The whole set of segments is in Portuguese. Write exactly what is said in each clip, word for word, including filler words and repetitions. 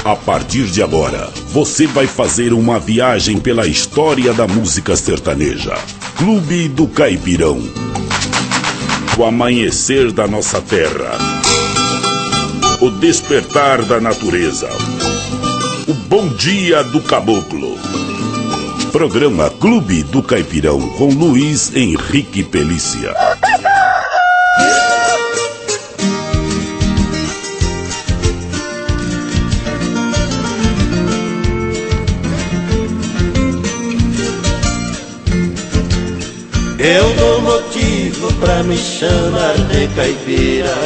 A partir de agora, você vai fazer uma viagem pela história da música sertaneja. Clube do Caipirão. O amanhecer da nossa terra. O despertar da natureza. O bom dia do caboclo. Programa Clube do Caipirão com Luiz Henrique Pelícia. Eu dou motivo pra me chamar de caipira,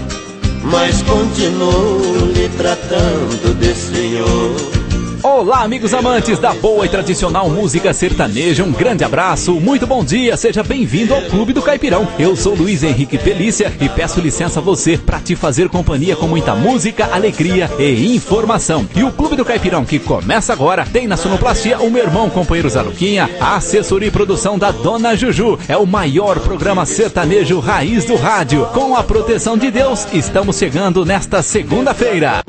mas continuo lhe tratando de senhor. Olá, amigos amantes da boa e tradicional música sertaneja, um grande abraço, muito bom dia, seja bem-vindo ao Clube do Caipirão. Eu sou Luiz Henrique Pelícia e peço licença a você para te fazer companhia com muita música, alegria e informação. E o Clube do Caipirão, que começa agora, tem na sonoplastia o meu irmão, companheiro Zaluquinha, a assessoria e produção da Dona Juju. É o maior programa sertanejo raiz do rádio. Com a proteção de Deus, estamos chegando nesta segunda-feira.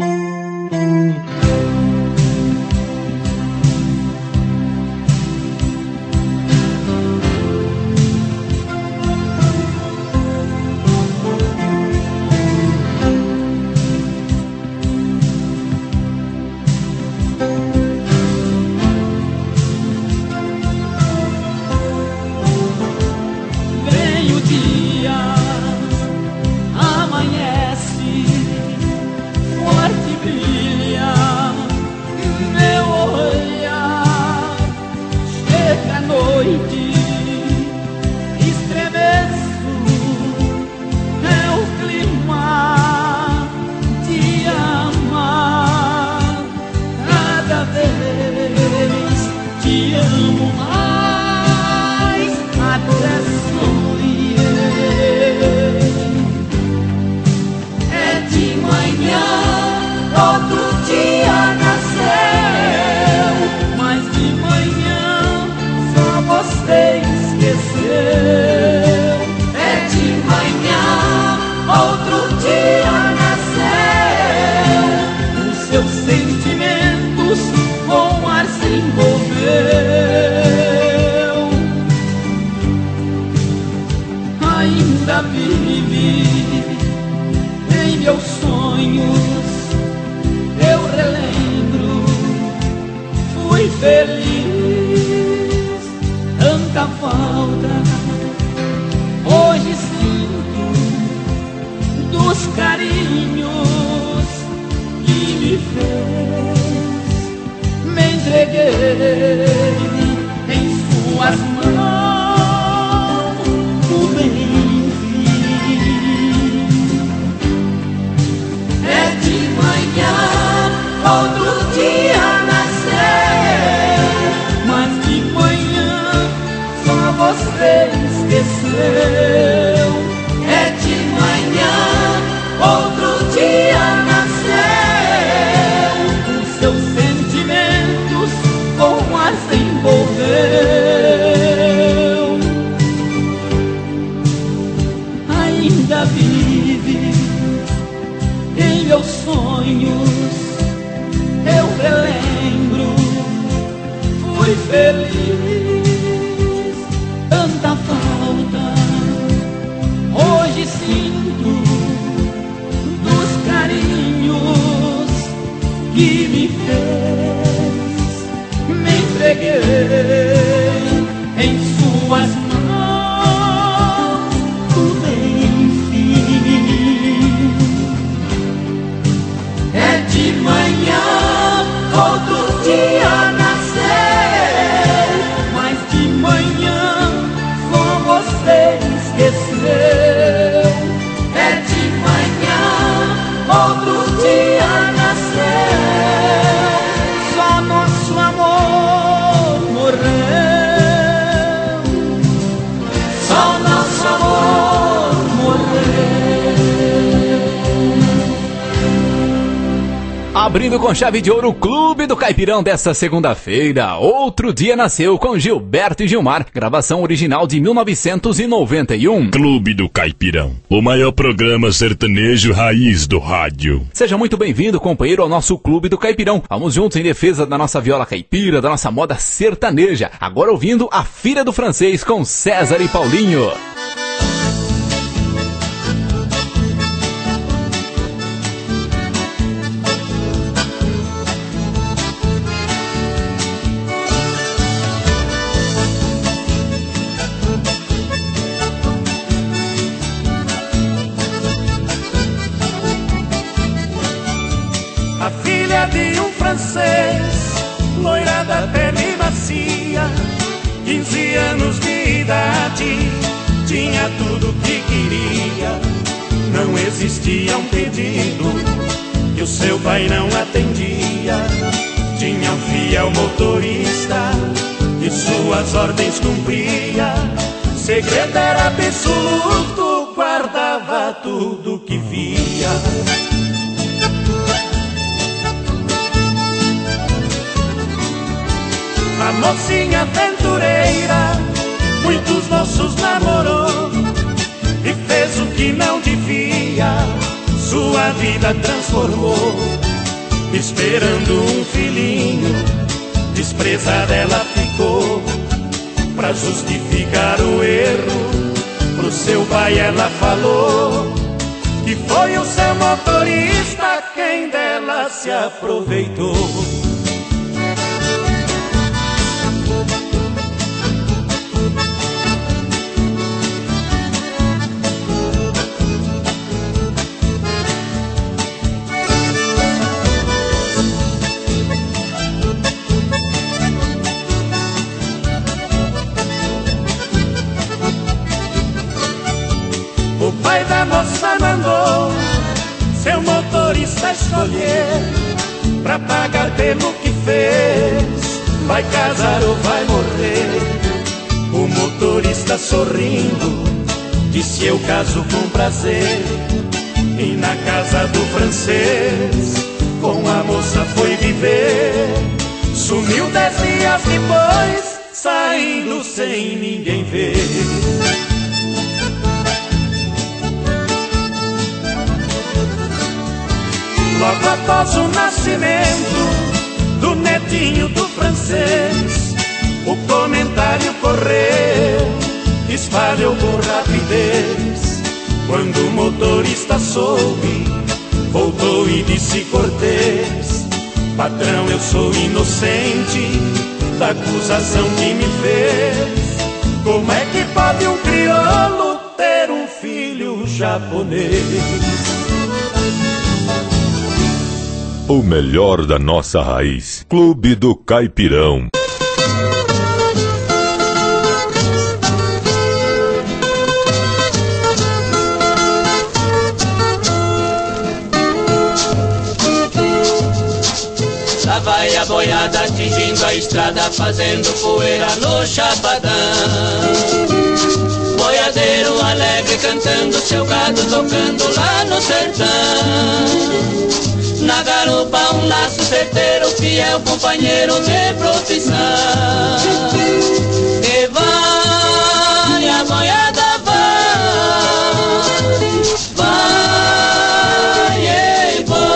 Tanta falta Abrindo com chave de ouro o Clube do Caipirão desta segunda-feira. Outro Dia Nasceu com Gilberto e Gilmar. Gravação original de mil novecentos e noventa e um. Clube do Caipirão, o maior programa sertanejo raiz do rádio. Seja muito bem-vindo, companheiro, ao nosso Clube do Caipirão. Vamos juntos em defesa da nossa viola caipira, da nossa moda sertaneja. Agora ouvindo A Filha do Francês com César e Paulinho. A filha de um francês, loira da pele macia, quinze anos de idade, tinha tudo que queria. Não existia um pedido que o seu pai não atendia. Tinha um fiel motorista que suas ordens cumpria. Segredo era absoluto, guardava tudo que via. A mocinha aventureira muitos moços namorou e fez o que não devia, sua vida transformou. Esperando um filhinho, desprezada ela ficou. Pra justificar o erro, pro seu pai ela falou que foi o seu motorista quem dela se aproveitou. O pai da moça mandou seu motorista escolher, pra pagar pelo que fez, vai casar ou vai morrer. O motorista sorrindo disse: eu caso com prazer. E na casa do francês com a moça foi viver. Sumiu dez dias depois, saindo sem ninguém ver. Logo após o nascimento do netinho do francês, o comentário correu, espalhou com rapidez. Quando o motorista soube, voltou e disse cortês: patrão, eu sou inocente da acusação que me fez. Como é que pode um crioulo ter um filho japonês? O melhor da nossa raiz. Clube do Caipirão. Lá vai a boiada atingindo a estrada, fazendo poeira no chapadão. Boiadeiro alegre cantando, seu gado tocando lá no sertão. Na garupa um laço certeiro, fiel companheiro de profissão. E vai, a boiada vai, vai, e vai.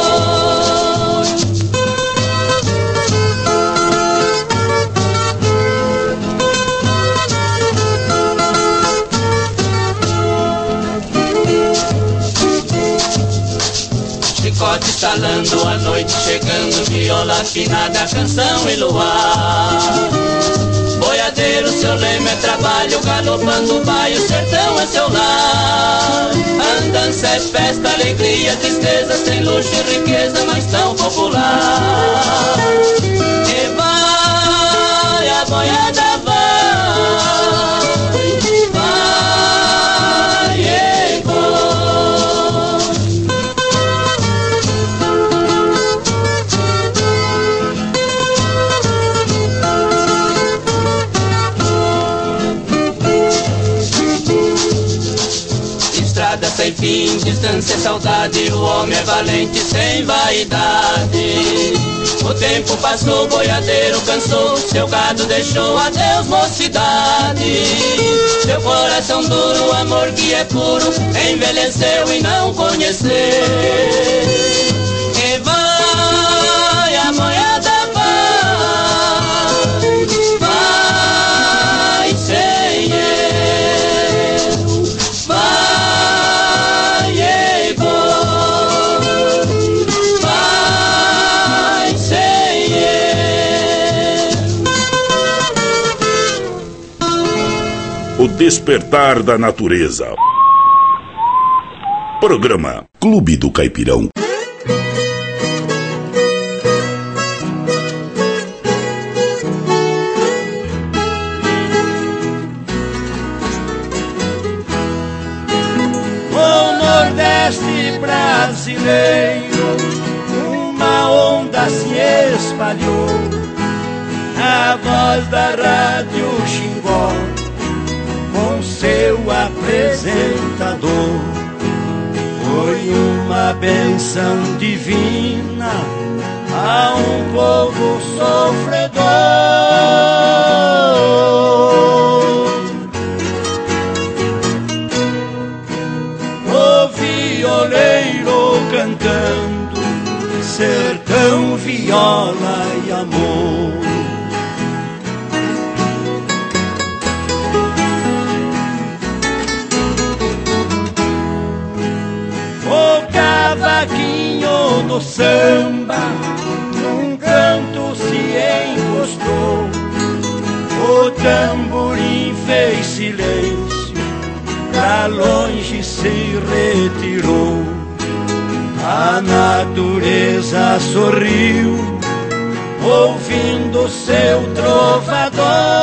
Chicote estalando, a noite chegando, viola afinada, canção e luar. Boiadeiro, seu lema é trabalho, galopando o baio, sertão é seu lar. Andança é festa, alegria, tristeza, sem luxo e riqueza, mas tão popular. E vai, a boiada vai, vai, e vai. Sem e fim, distância e saudade, o homem é valente sem vaidade. O tempo passou, o boiadeiro cansou, seu gado deixou, adeus mocidade. Seu coração duro, o amor que é puro, envelheceu e não conheceu. E vai, a moeda vai, vai sem eu, vai e vou, vai sem eu. O despertar da natureza. Programa Clube do Caipirão. Brasileiro, uma onda se espalhou, a voz da Rádio Xingó, com seu apresentador. Foi uma benção divina a um povo sofredor. O violeiro cantando, sertão, viola e amor. O cavaquinho do samba num canto se encostou, o tamborim fez silêncio, pra longe se retirou. A natureza sorriu, ouvindo seu trovador.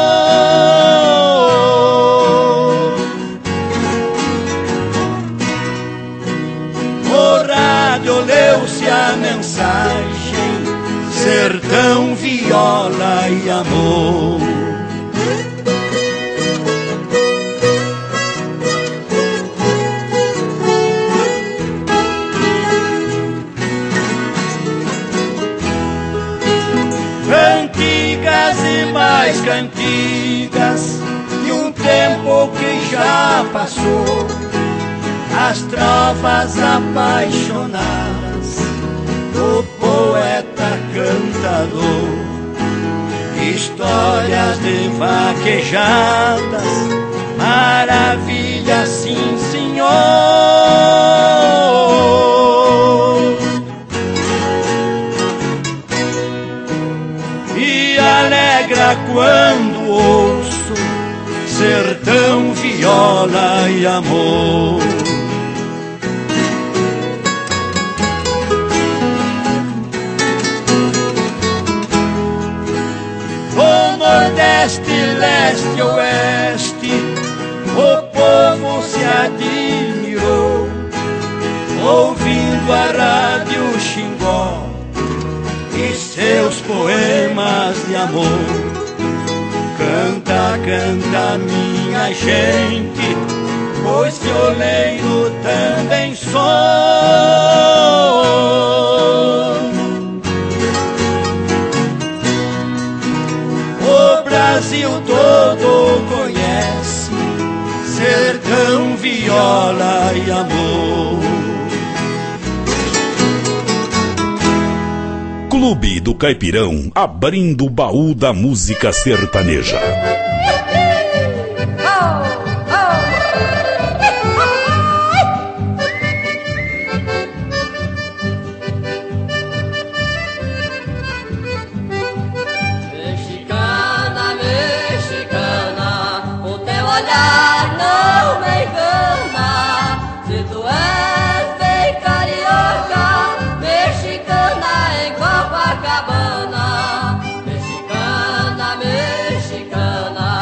O rádio leu-se a mensagem, sertão, viola e amor. Mais cantigas de um tempo que já passou, as trovas apaixonadas do poeta cantador, histórias de vaquejadas, maravilha, sim senhor. Alegra quando ouço sertão, viola e amor. Do Nordeste, Leste, Oeste, o povo se admirou, ouvindo a Rádio Xingó e seus poemas de amor. Canta, canta, minha gente, pois violeiro também sou. O Brasil todo conhece sertão, viola e amor. Clube do Caipirão, abrindo o baú da música sertaneja. Mexicana, mexicana, o teu olhar não me engana. Se tu és bem carioca, mexicana em Copacabana. Mexicana, mexicana,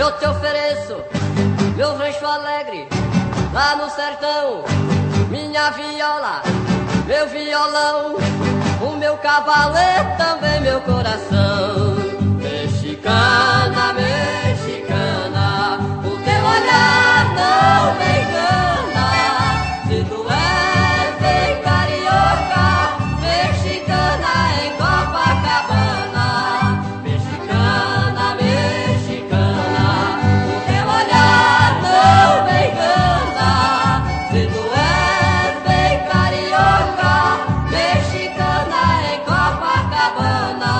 eu te ofereço meu rancho alegre lá no sertão, minha viola, meu violão, o meu cavalo e também meu coração. Mexicana, mexicana, o teu olhar não me engana. Se tu és bem carioca, mexicana em Copacabana. Mexicana, mexicana, o teu olhar não me engana. Se tu és bem carioca, mexicana em Copacabana.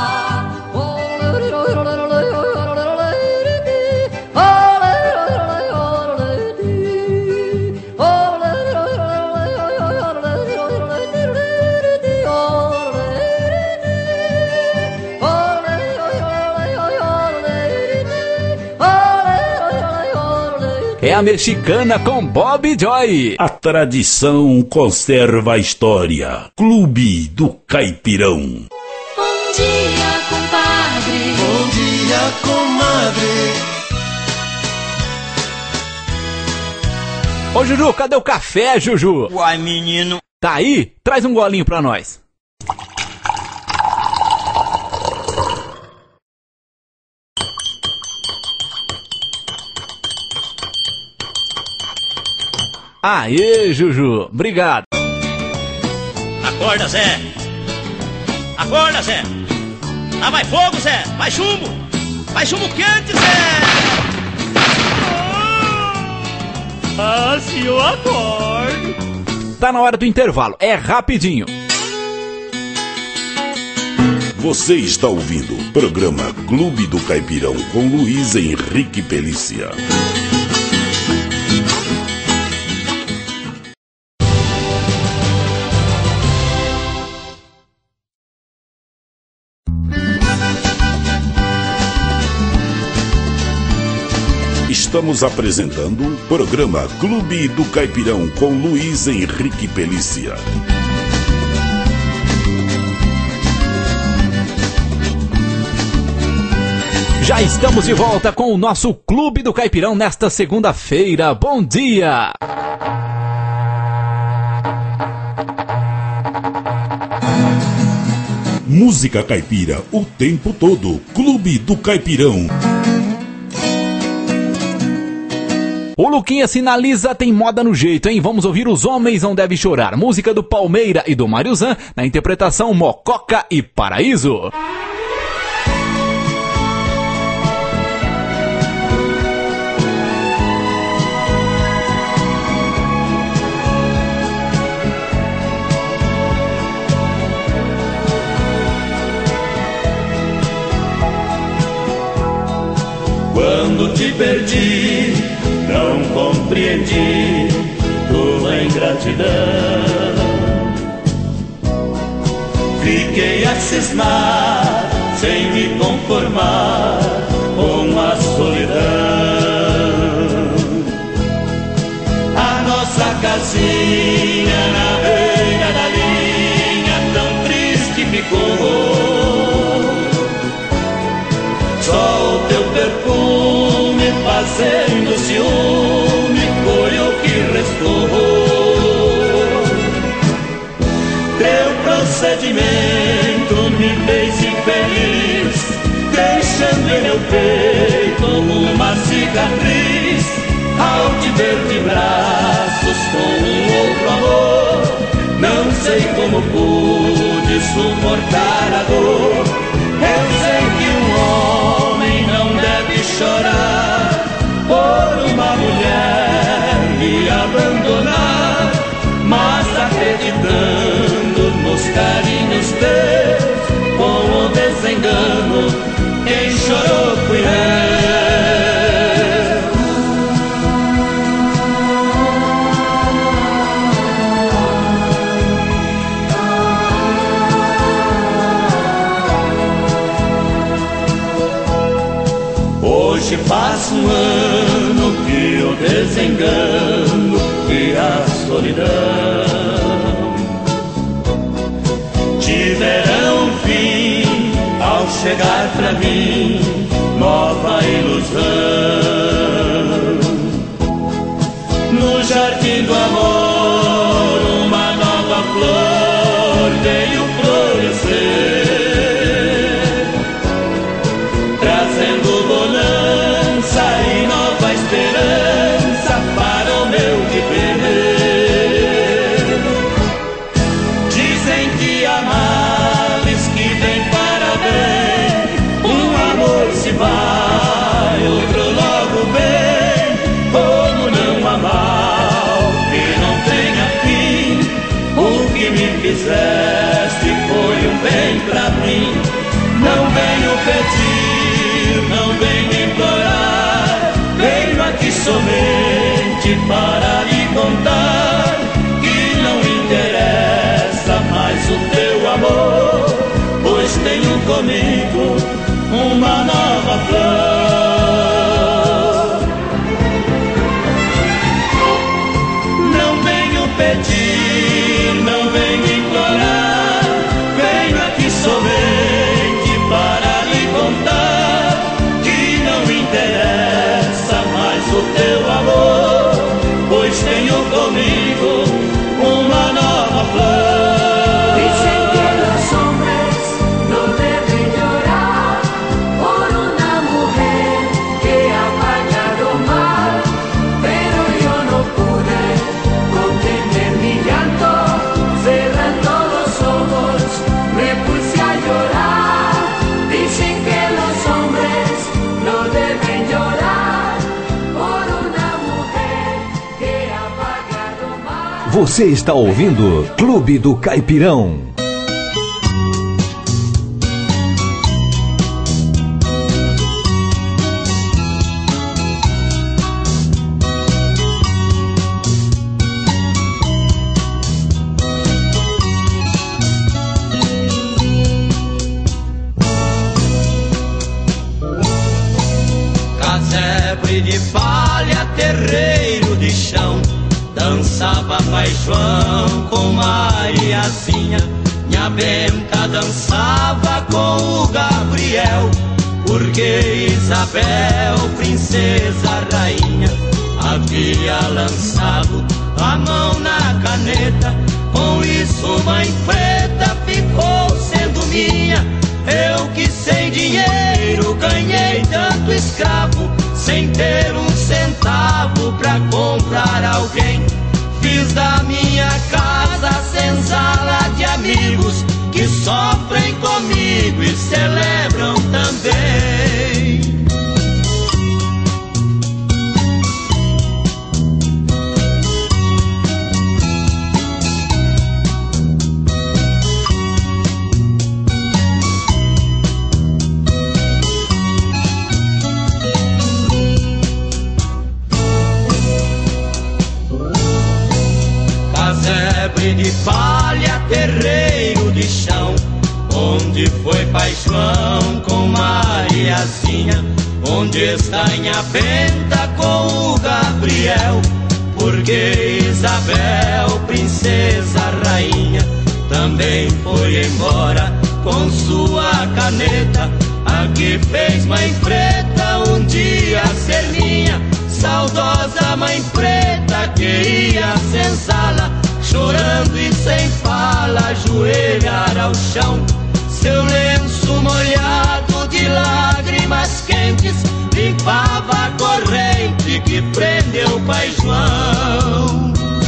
É a Mexicana com Bob Joy. A tradição conserva a história. Clube do Caipirão. Bom dia, compadre. Bom dia, comadre. Ô Juju, cadê o café, Juju? Uai, menino. Tá aí? Traz um golinho pra nós. Aê, Juju, obrigado. Acorda, Zé. Acorda, Zé. Lá vai fogo, Zé. Vai chumbo. Vai chumbo quente, Zé. Ah, se eu acordo. Tá na hora do intervalo, é rapidinho. Você está ouvindo o programa Clube do Caipirão com Luiz Henrique Pelícia. Estamos apresentando o programa Clube do Caipirão com Luiz Henrique Pelícia. Já estamos de volta com o nosso Clube do Caipirão nesta segunda-feira. Bom dia! Música caipira o tempo todo. Clube do Caipirão. O Luquinha sinaliza, tem moda no jeito, hein? Vamos ouvir Os Homens Não Devem Chorar. Música do Palmeira e do Mário Zan, na interpretação Mococa e Paraíso. Quando te perdi, não compreendi tua ingratidão. Fiquei a cismar, sem me conformar com a solidão. A nossa casinha na beira da linha tão triste ficou. Só o teu perfume fazendo ciúme foi o que restou. Teu procedimento me fez infeliz, deixando em meu peito uma cicatriz. Ao te ver de braços com um outro amor, não sei como pude suportar a dor. Eu sei que um homem não deve chorar por uma mulher me abandonar, mas acreditando nos carinhos teus, com o desengano, quem chorou fui eu. Hoje passa um ano que o desengano e a solidão tiveram fim ao chegar pra mim nova ilusão. veio florescer, trazendo bonança e nova esperança para o meu viver. Dizem que há males que vem para bem, um amor se vai, outro logo vem. Como não há mal que não tenha fim, o que me fizeste foi um bem pra mim. Não venho pedir, não venho implorar, venho aqui somente para lhe contar que não interessa mais o teu amor, pois tenho comigo uma nova flor. Não venho pedir, não venho implorar, venho aqui somente para lhe contar que não interessa mais o teu amor, pois tenho comigo uma nova flor. Dicen que los hombres no deben llorar por una mujer que ha fallado mal, pero yo no pude contener mi llanto, cerrando los ojos me puse a llorar. Dicen que los hombres no deben llorar por una mujer que ha fallado mal. Você está ouvindo Clube do Caipirão. Casebre de palha, terreiro de chão, dançava Pai João com Mariazinha. Minha Benta dançava com o Gabriel, porque Isabel, princesa rainha, havia lançado a mão na caneta. Com isso Mãe Preta ficou sendo minha. Eu que sem dinheiro ganhei tanto escravo, sem ter um centavo pra comprar alguém. Fiz da minha casa senzala de amigos que sofrem comigo e celebram também. Casebre de palha, terreiro de chão, onde foi Pai João com Mariazinha? Onde está Nha Benta com o Gabriel? Porque Isabel, princesa rainha, também foi embora com sua caneta. A que fez Mãe Preta um dia ser minha. Saudosa Mãe Preta que ia senzala, chorando e sem fala, ajoelhar ao chão. Seu lenço molhado de lágrimas quentes limpava a corrente que prendeu Pai João.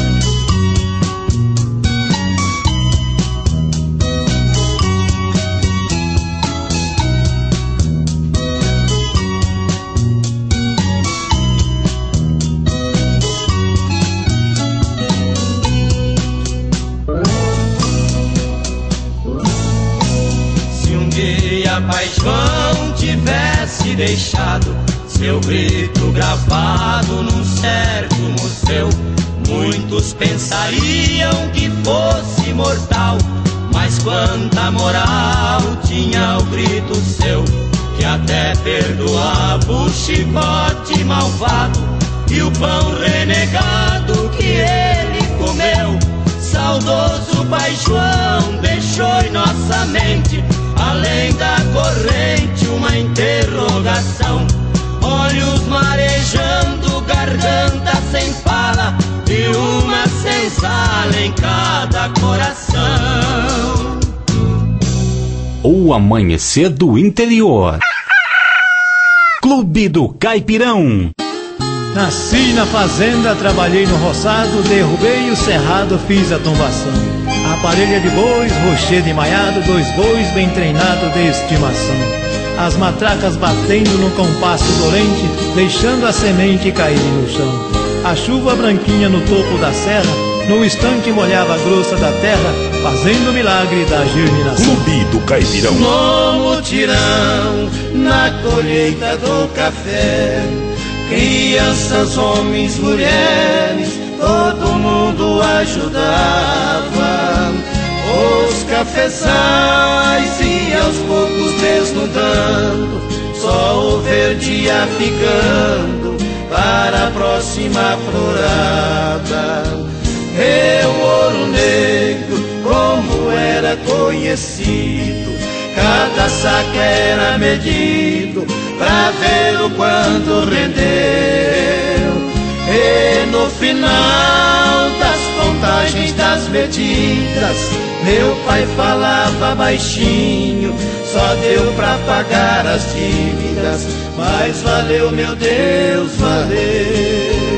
Pai João tivesse deixado seu grito gravado num certo museu, muitos pensariam que fosse mortal, mas quanta moral tinha o grito seu, que até perdoava o chicote malvado e o pão renegado que ele comeu. Saudoso Pai João deixou em nossa mente, além da corrente, uma interrogação. Olhos marejando, garganta sem fala e uma senzala em cada coração. O amanhecer do interior. Clube do Caipirão. Nasci na fazenda, trabalhei no roçado, derrubei o cerrado, fiz a tombação. A parelha de bois, rochedo emaiado, dois bois bem treinados de estimação. As matracas batendo no compasso dolente, deixando a semente cair no chão. A chuva branquinha no topo da serra, no instante molhava a grossa da terra, fazendo o milagre da germinação. Clube do Caipirão. No mutirão, na colheita do café, crianças, homens, mulheres, todo mundo ajudava. Os cafezais e aos poucos desnudando, só o verde ia ficando para a próxima florada. Meu ouro negro, como era conhecido, cada saco era medido pra ver o quanto rendeu. E no final das contagens das medidas, meu pai falava baixinho, só deu pra pagar as dívidas, mas valeu, meu Deus, valeu.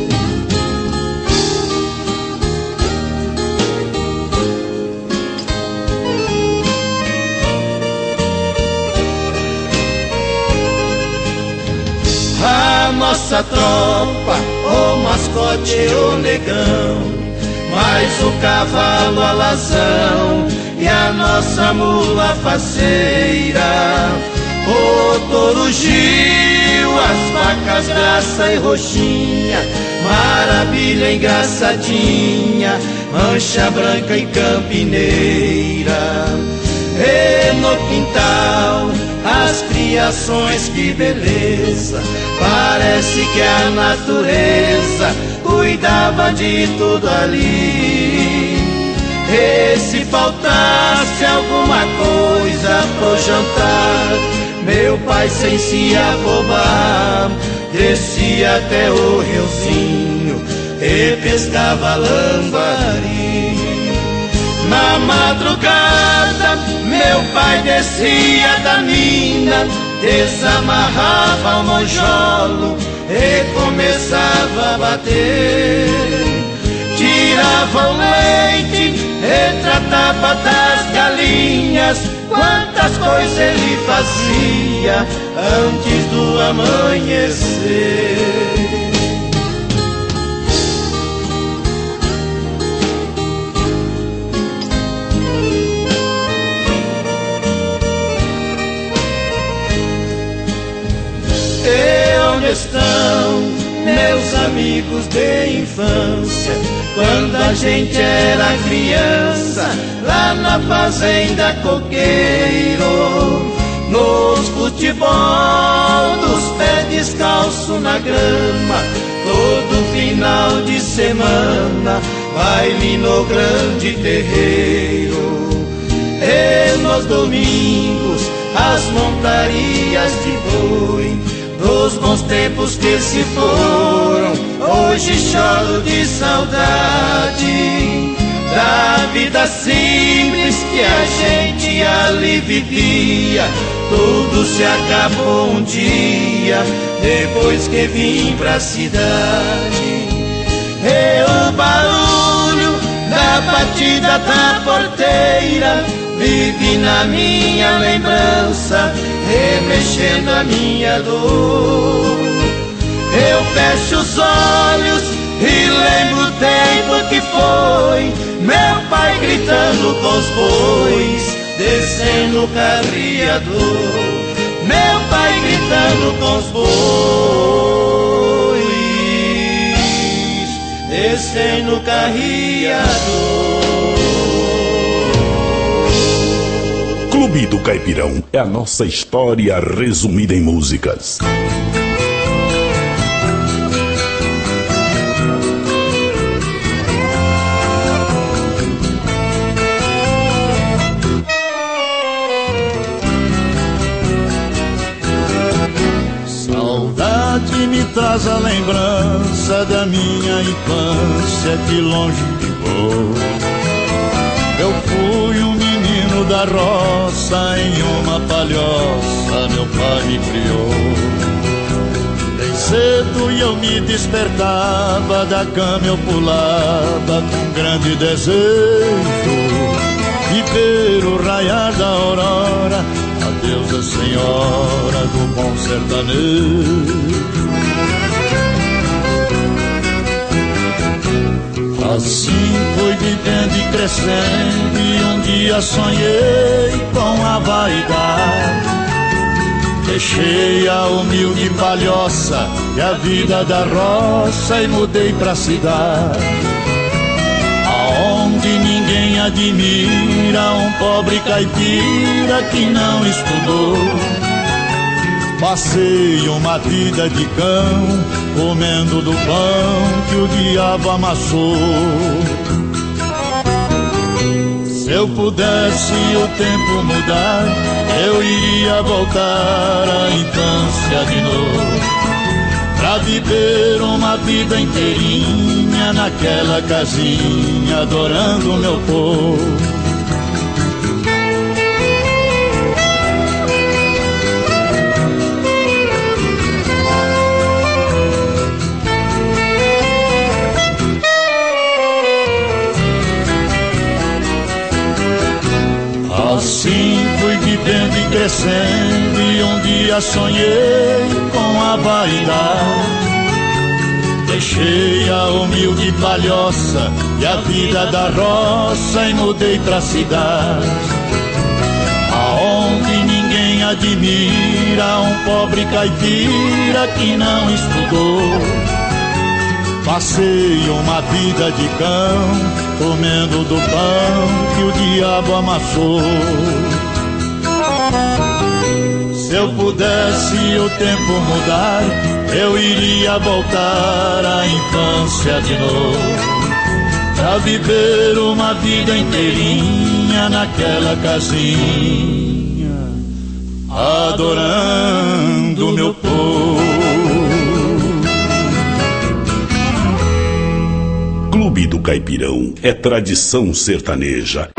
A nossa tropa, o mascote e o negão, mais o cavalo alazão e a nossa mula faceira, o touro Gil, as vacas graça e roxinha, maravilha engraçadinha, mancha branca e campineira. E no quintal as criações, que beleza, parece que a natureza cuidava de tudo ali. E se faltasse alguma coisa pro jantar, meu pai sem se afobar descia até o riozinho e pescava lambari. Na madrugada meu pai descia da mina, desamarrava o monjolo e começava a bater. Tirava o leite e tratava das galinhas, quantas coisas ele fazia antes do amanhecer. E onde estão meus amigos de infância, quando a gente era criança, lá na fazenda Coqueiro, nos futebol dos pés descalço na grama, todo final de semana, baile no grande terreiro. E nos domingos, as montarias de boi, dos bons tempos que se foram, hoje choro de saudade da vida simples que a gente ali vivia. Tudo se acabou um dia, depois que vim pra cidade. E o barulho da batida da porteira vive na minha lembrança, remexendo a minha dor. Eu fecho os olhos e lembro o tempo que foi, meu pai gritando com os bois, descendo o carreador. Meu pai gritando com os bois, descendo o carreador. Clube do Caipirão é a nossa história resumida em músicas. Saudade me traz a lembrança da minha infância que longe ficou. Eu fui um menino da roça, em uma palhoça meu pai me criou. Bem cedo e eu me despertava, da cama eu pulava com grande desejo de ver o raiar da aurora, a deusa senhora do bom sertanejo. Assim fui vivendo e crescendo, e um dia sonhei com a vaidade. Deixei a humilde palhoça e a vida da roça e mudei pra cidade, aonde ninguém admira um pobre caipira que não estudou. Passei uma vida de cão, comendo do pão que o diabo amassou. Se eu pudesse o tempo mudar, eu iria voltar à infância de novo, pra viver uma vida inteirinha naquela casinha, adorando o meu povo. Assim fui vivendo e crescendo, e um dia sonhei com a vaidade. Deixei a humilde palhoça e a vida da roça e mudei pra cidade, aonde ninguém admira um pobre caipira que não estudou. Passei uma vida de cão, comendo do pão que o diabo amassou. Se eu pudesse o tempo mudar, eu iria voltar à infância de novo, pra viver uma vida inteirinha naquela casinha, adorando meu povo. Clube do Caipirão é tradição sertaneja.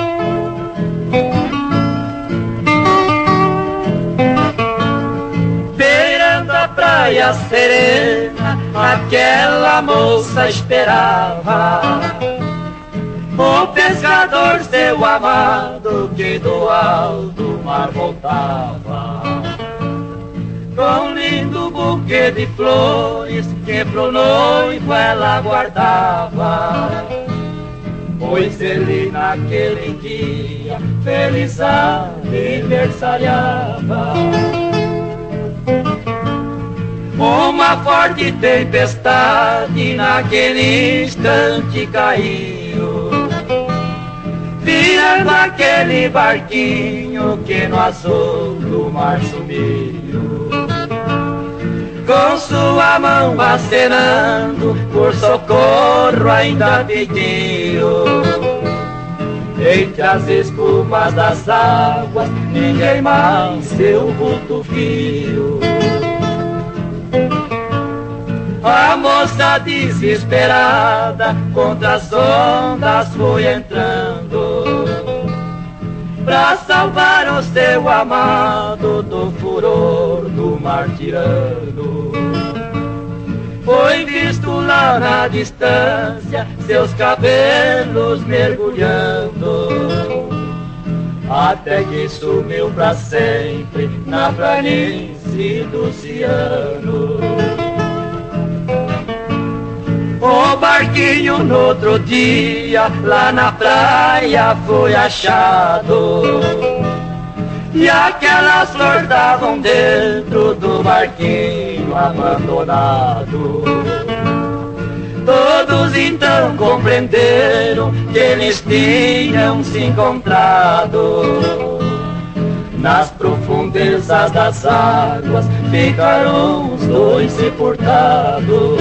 Beirando a praia serena, aquela moça esperava o pescador seu amado, que do alto mar voltava com um lindo buquê de flores que pro noivo ela guardava, pois ele naquele dia feliz aniversariava. Uma forte tempestade naquele instante caiu, virando aquele barquinho que no azul do mar sumiu. Com sua mão acenando por socorro ainda pediu, entre as espumas das águas ninguém mais seu vulto viu. A moça desesperada contra as ondas foi entrando, pra salvar o seu amado do furor do mar tirano. Foi visto lá na distância seus cabelos mergulhando, até que sumiu pra sempre na planície do oceano. O barquinho no outro dia lá na praia foi achado, e aquelas flores estavam dentro do barquinho abandonado. Todos então compreenderam que eles tinham se encontrado. Nas profundezas das águas ficaram os dois sepultados.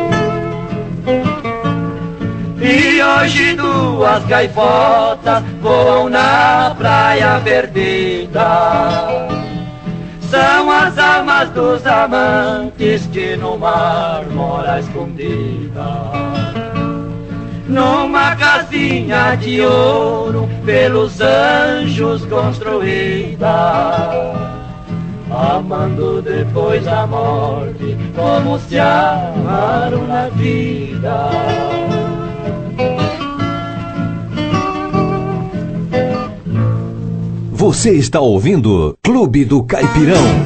E hoje duas gaivotas voam na praia perdida. São as almas dos amantes que no mar mora escondida. numa casinha de ouro pelos anjos construída, amando depois a morte, como se amaram na vida. Você está ouvindo Clube do Caipirão.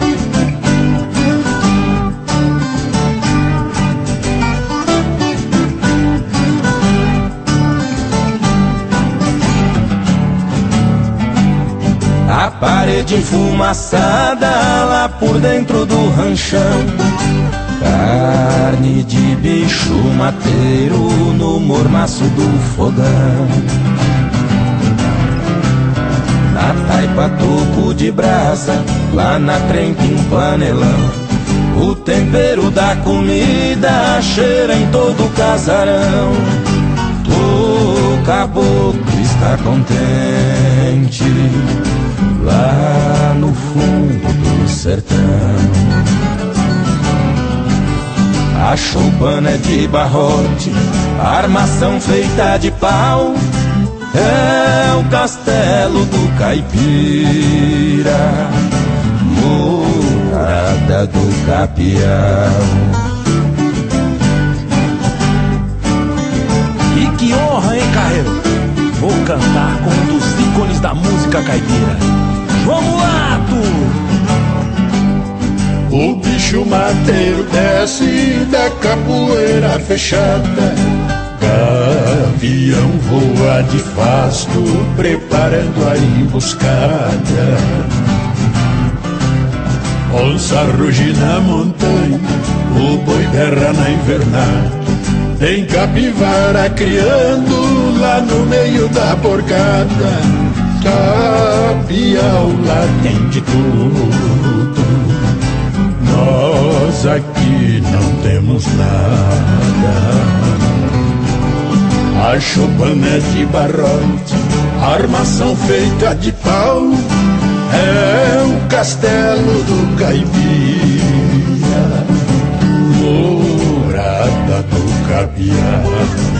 A parede enfumaçada lá por dentro do ranchão, carne de bicho mateiro no mormaço do fogão. Na taipa toco de brasa, lá na trempe um panelão, o tempero da comida cheira em todo o casarão. O caboclo está contente lá no fundo do sertão. A choupana é de barrote, a armação feita de pau, é o castelo do caipira, morada do capial. E que honra, hein, Carreiro? Vou cantar com um dos ícones da música caipira, João Mulato. O bicho mateiro desce da capoeira fechada, gavião voa de fasto, preparando a emboscada. Onça ruge na montanha, o boi berra na invernada, tem capivara criando lá no meio da porcada. Capial lá tem de tudo, nós aqui não temos nada. A choupana é de barrote, a armação feita de pau, é o castelo do caipira, morada do capial.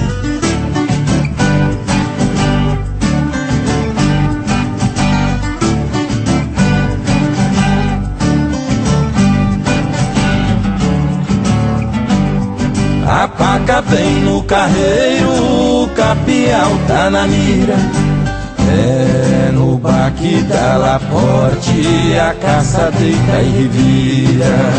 A paca vem no carreiro, o capial tá na mira, é no baque da laporte, a caça deita e revira.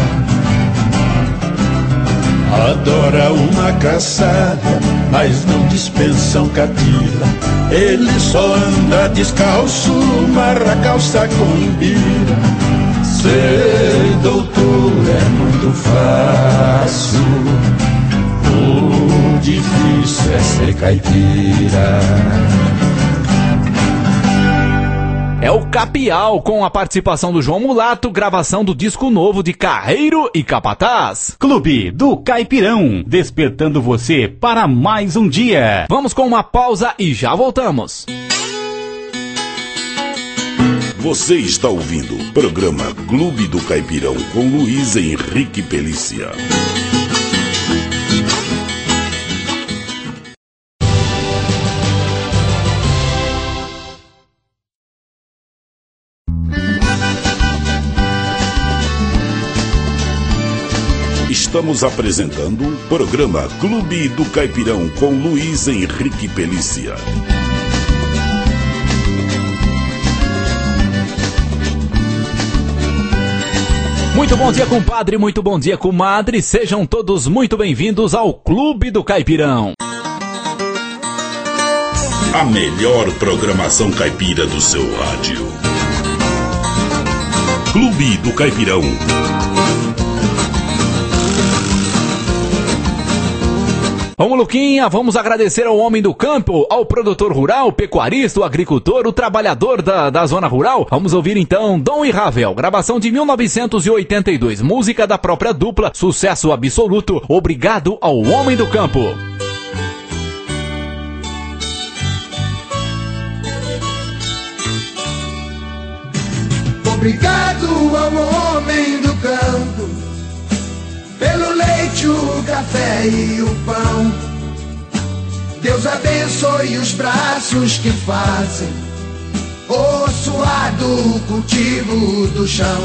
Adora uma caçada, mas não dispensam catila, ele só anda descalço, marra calça com bira. Ser doutor é muito fácil, o difícil é ser caipira. É o Capial, com a participação do João Mulato, gravação do disco novo de Carreiro e Capataz. Clube do Caipirão, despertando você para mais um dia. Vamos com uma pausa e já voltamos. Você está ouvindo o programa Clube do Caipirão com Luiz Henrique Pelícia. Estamos apresentando o programa Clube do Caipirão com Luiz Henrique Pelícia. Muito bom dia, compadre, muito bom dia, comadre. Sejam todos muito bem-vindos ao Clube do Caipirão. A melhor programação caipira do seu rádio. Clube do Caipirão. Vamos, Luquinha, vamos agradecer ao homem do campo, ao produtor rural, o pecuarista, o agricultor, o trabalhador da, da zona rural. Vamos ouvir então Dom e Ravel, gravação de mil novecentos e oitenta e dois, música da própria dupla, sucesso absoluto. Obrigado ao homem do campo. Obrigado ao homem do campo, pelo leite, o café e o pão. Deus abençoe os braços que fazem o suado cultivo do chão.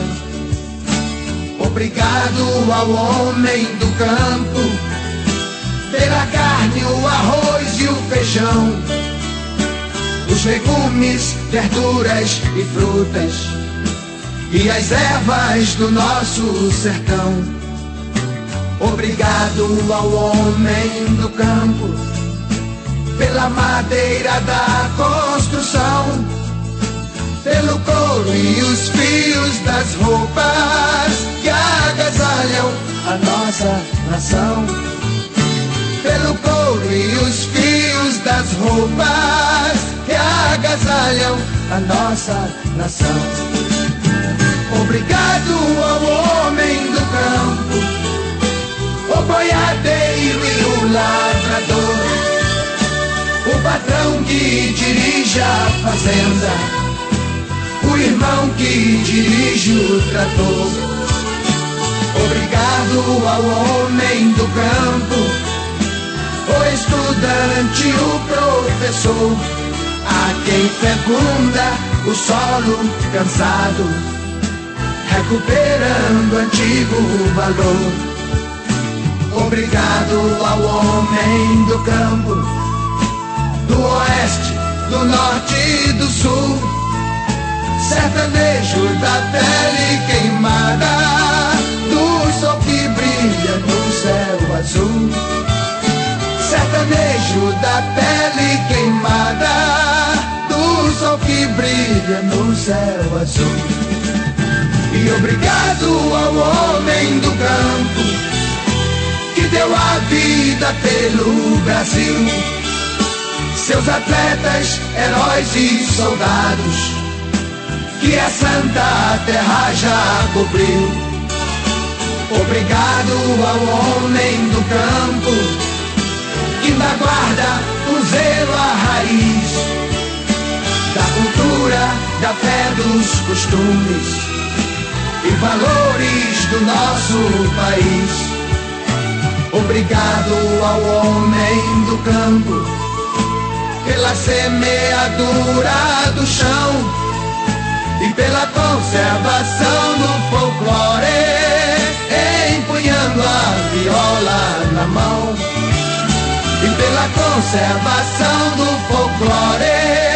Obrigado ao homem do campo pela carne, o arroz e o feijão, os legumes, verduras e frutas e as ervas do nosso sertão. Obrigado ao homem do campo pela madeira da construção, pelo couro e os fios das roupas que agasalham a nossa nação. Pelo couro e os fios das roupas que agasalham a nossa nação. Obrigado ao homem do campo, o boiadeiro e o lavrador, o patrão que dirige a fazenda, o irmão que dirige o trator. Obrigado ao homem do campo, o estudante, o professor, a quem fecunda o solo cansado, recuperando antigo valor. Obrigado ao homem do campo, do oeste, do norte e do sul, sertanejo da pele queimada, do sol que brilha no céu azul. Sertanejo da pele queimada, do sol que brilha no céu azul. E obrigado ao homem do campo que deu a vida pelo Brasil, seus atletas, heróis e soldados que a santa terra já cobriu. Obrigado ao homem do campo que ainda guarda com zelo a raiz da cultura, da fé, dos costumes e valores do nosso país. Obrigado ao homem do campo pela semeadura do chão e pela conservação do folclore, empunhando a viola na mão. E pela conservação do folclore,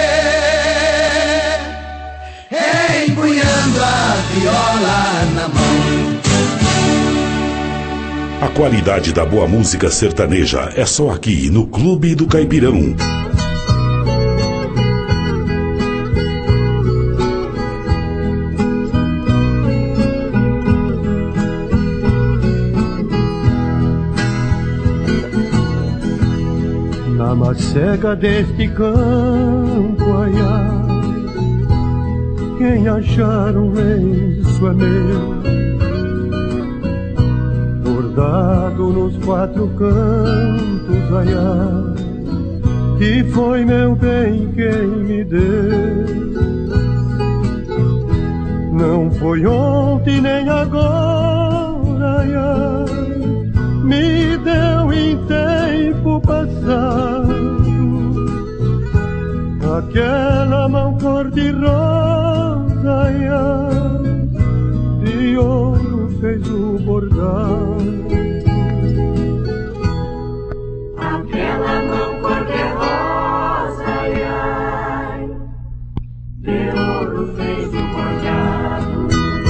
empunhando a viola na mão. A qualidade da boa música sertaneja é só aqui no Clube do Caipirão. Na macega deste campo, ai, ai, quem achar um lenço é meu, bordado nos quatro cantos, ai, ai, que foi meu bem quem me deu. Não foi ontem nem agora, ai, ai, me deu em tempo passado aquela mão cor-de-rosa, ai, ai, de ouro fez o bordado. Aquela mão cor-de-rosa, ai, ai, de ouro fez o bordado.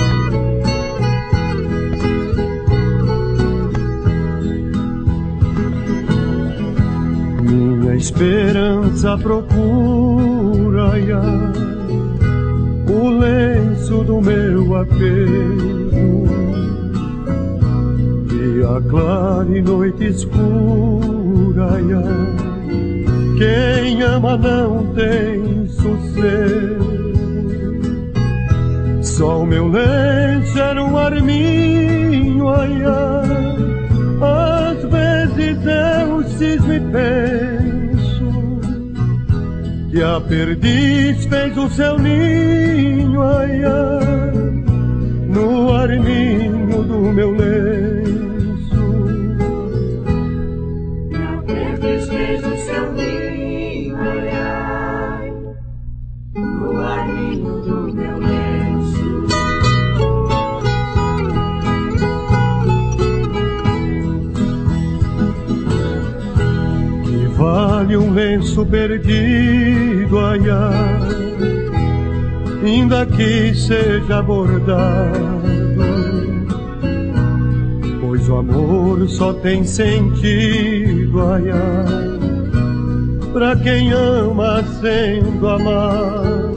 Minha esperança procura, ai, ai, o lenço do meu apego, dia claro e noite escura, ai, ai, quem ama não tem sossego. Só o meu lenço era um arminho, ai, ai, às vezes eu cismo e penso que a perdiz fez o seu ninho, ai, ai, no arminho do meu lenço. A perdiz fez o seu ninho. lenço perdido, ai, ai, ainda que seja bordado, pois o amor só tem sentido, ai, ai, pra quem ama sendo amado.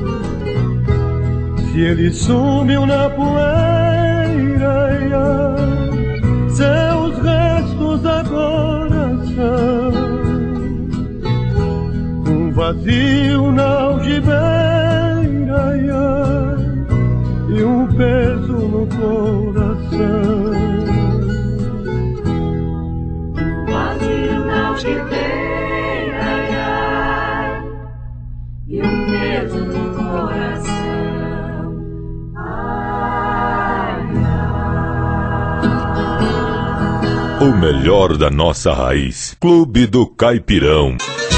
Se ele sumiu na poeira, ai, ai, seus restos agora são um vazio na algibeira, ai, ai, e um peso no coração. Vazio na algibeira, ai, ai, e um peso no coração. O melhor da nossa raiz. Clube do Caipirão.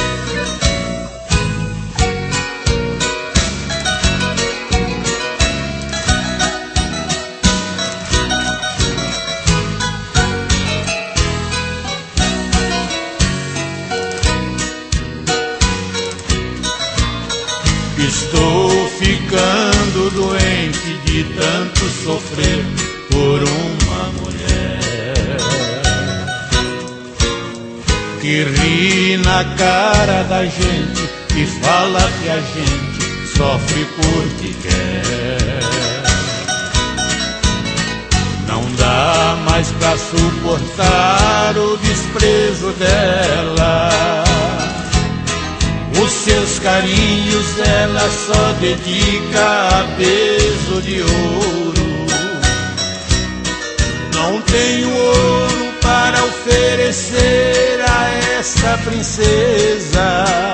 Estou ficando doente de tanto sofrer por uma mulher que ri na cara da gente e fala que a gente sofre porque quer. Não dá mais pra suportar o desprezo dela. Os seus carinhos ela só dedica a peso de ouro. Não tenho ouro para oferecer a essa princesa.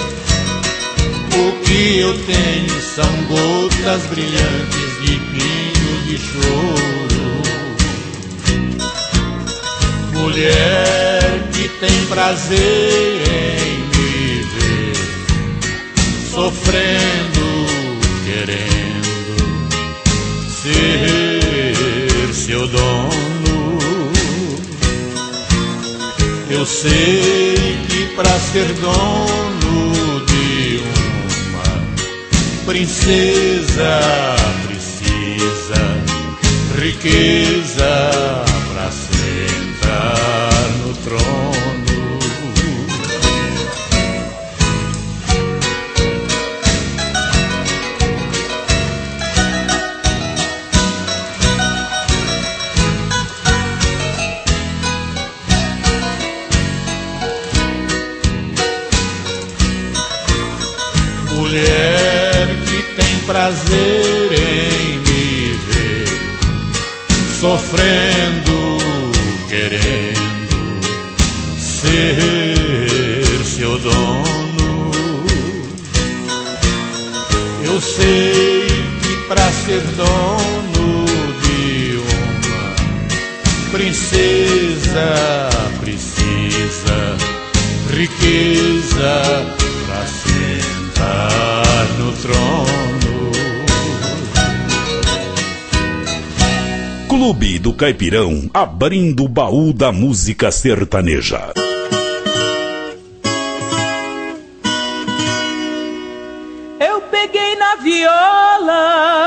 O que eu tenho são gotas brilhantes de pinho de choro. Mulher que tem prazer em me ver sofrendo, querendo ser seu dono. Eu sei que pra ser dono de uma princesa precisa riqueza pra sentar no trono. Mulher que tem prazer em me ver sofrendo, querendo ser seu dono. Eu sei que pra ser dono de uma princesa precisa riqueza pra sentar no trono. Clube do Caipirão, abrindo o baú da música sertaneja. Eu peguei na viola,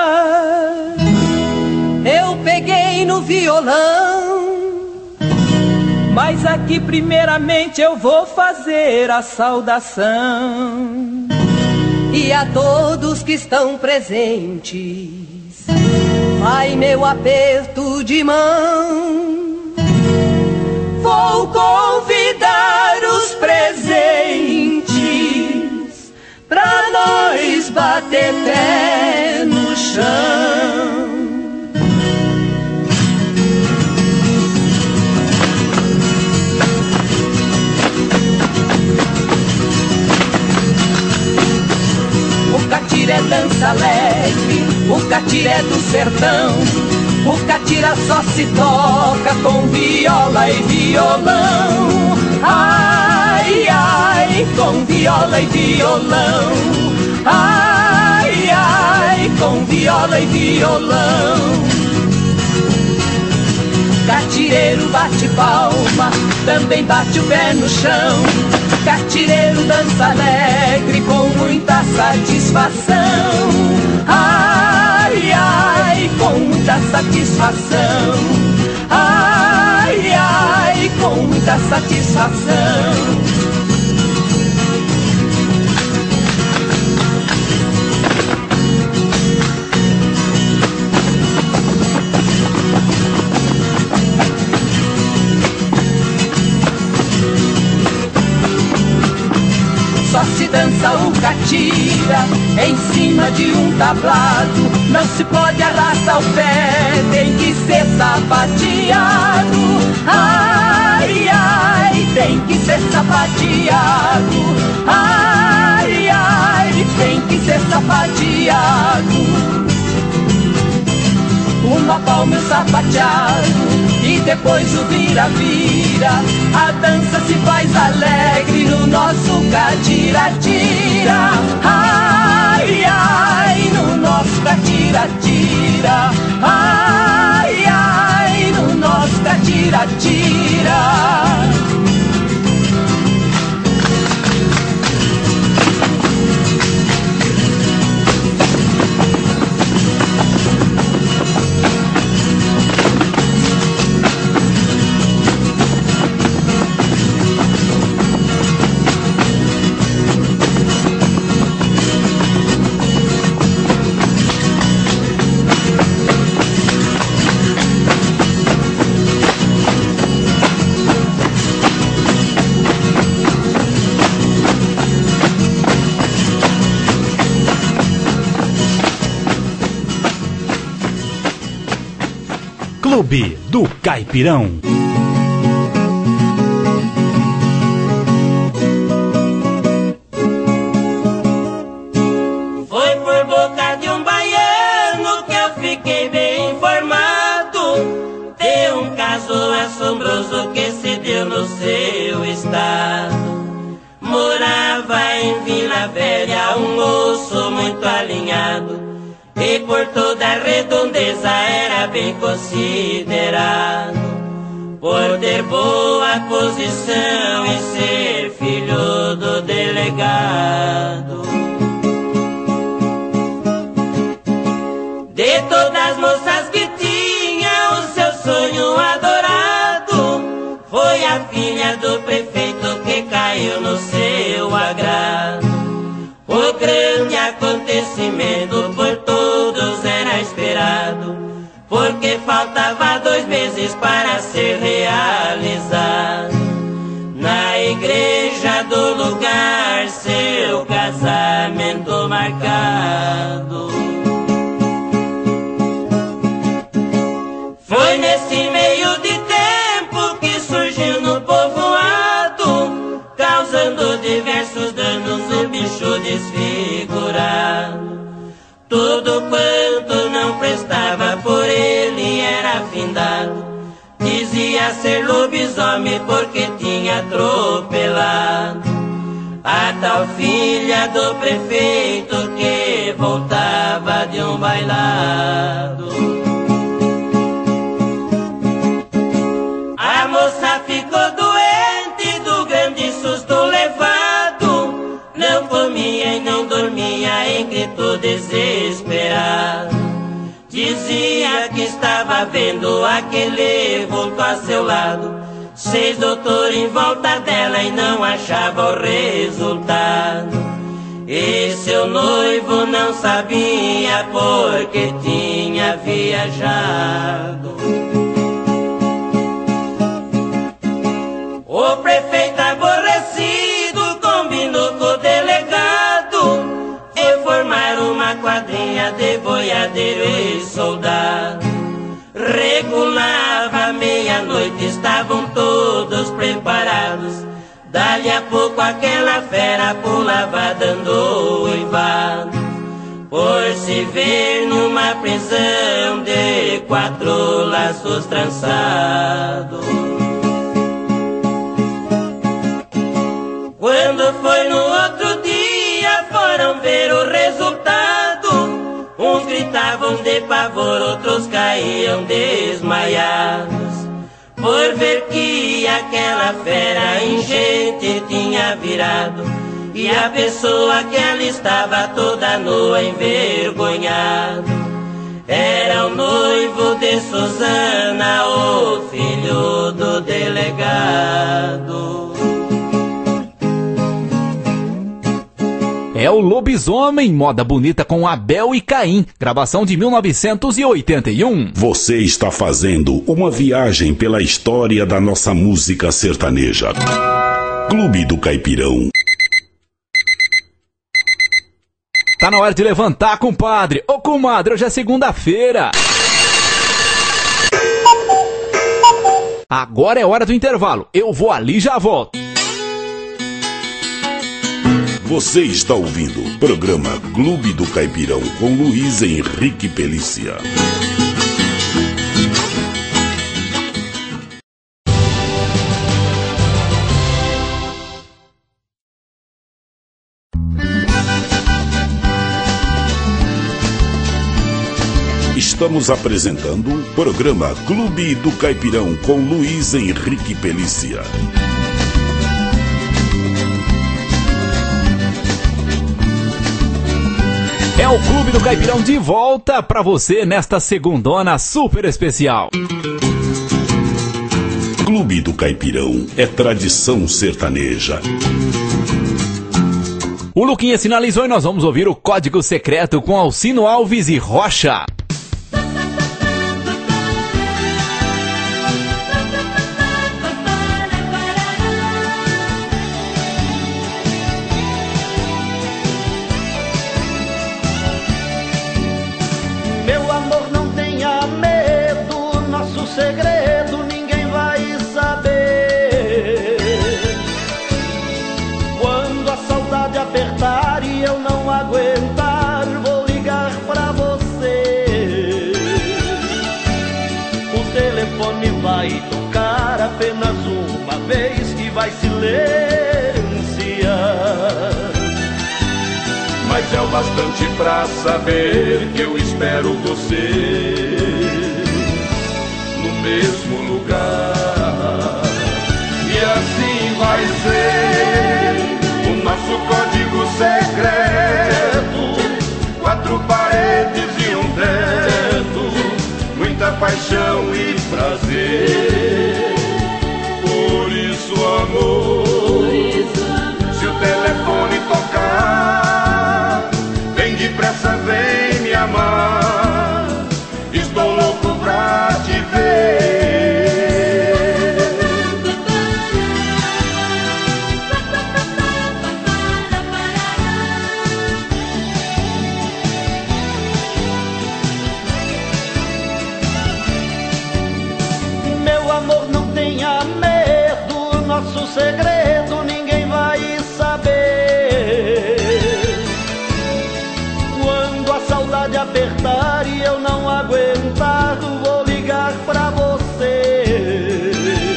eu peguei no violão, mas aqui primeiramente eu vou fazer a saudação. E a todos que estão presentes, vai meu aperto de mão. Vou convidar os presentes pra nós bater pé no chão. O catiré dança alegre, o catiré do sertão. O catira só se toca com viola e violão. Ai, ai, com viola e violão. Ai, ai, com viola e violão. Catireiro bate palma, também bate o pé no chão. catireiro dança alegre com muita satisfação. Ai, ai, com muita satisfação. Ai, ai, com muita satisfação. Só se dança o catira em cima de um tablado. Não se pode arrastar o pé, tem que ser sapateado. Ai, ai, tem que ser sapateado. Ai, ai, tem que ser sapateado. Uma palma sapateado e depois o vira-vira. A dança se faz alegre no nosso catira-tira. Ai, ai, no nosso catira-tira. Ai, ai, no nosso catira-tira. Clube do Caipirão. Foi por boca de um baiano que eu fiquei bem informado de um caso assombroso que se deu no seu estado. Morava em Vila Velha um moço muito alinhado e por toda a redondeza era bem considerado, por ter boa posição e ser filho do delegado. De todas as moças que tinha o seu sonho adorado, foi a filha do prefeito que caiu no seu agrado. O grande acontecimento por todos era esperado, porque faltava dois meses para ser realizado. Na igreja do lugar, seu casamento marcado. Foi nesse meio de tempo que surgiu no povoado, causando diversos danos, o bicho desfigurado. Tudo quanto não prestava por ele era findado. Dizia ser lobisomem porque tinha atropelado a tal filha do prefeito que voltava de um bailado. A moça ficou doente do grande susto levado, não comia e não dormia em grito desesperado. Dizia que estava vendo aquele vulto a seu lado, seis doutores em volta dela e não achava o resultado. E seu noivo não sabia porque tinha viajado. O prefeito aborrecido combinou com o delegado e formaram uma quadrilha de boiadeiro e soldado. Regulava meia-noite, estavam todos preparados. Dali a pouco aquela fera pulava dando uivado, por se ver numa prisão de quatro laços trançados. Quando foi no outro dia, foram ver o resultado. Uns gritavam de pavor, outros caíam desmaiados, por ver que aquela fera em gente tinha virado, e a pessoa que ali estava toda nua, envergonhado, era o noivo de Susana, o filho do delegado. É o Lobisomem, moda bonita com Abel e Caim, gravação de mil novecentos e oitenta e um. Você está fazendo uma viagem pela história da nossa música sertaneja. Clube do Caipirão. Tá na hora de levantar, compadre. Ô, comadre, hoje é segunda-feira. Agora é hora do intervalo. Eu vou ali e já volto. Você está ouvindo o programa Clube do Caipirão com Luiz Henrique Pelícia. Estamos apresentando o programa Clube do Caipirão com Luiz Henrique Pelícia. É o Clube do Caipirão de volta pra você nesta segundona super especial. Clube do Caipirão é tradição sertaneja. O Luquinha sinalizou e nós vamos ouvir o Código Secreto com Alcino Alves e Rocha. Segredo ninguém vai saber. Quando a saudade apertar e eu não aguentar, vou ligar pra você. O telefone vai tocar apenas uma vez e vai silenciar. Mas é o bastante pra saber que eu espero você no mesmo lugar. E assim vai ser o nosso código secreto. Quatro paredes e um teto, muita paixão e prazer. Por isso, amor, se o telefone tocar, vem depressa, vem me amar. Estou louco pra te ver. Meu amor, não tenha medo, nosso segredo ninguém vai saber. Quando a saudade apertar e eu não aguentar, vou ligar pra você.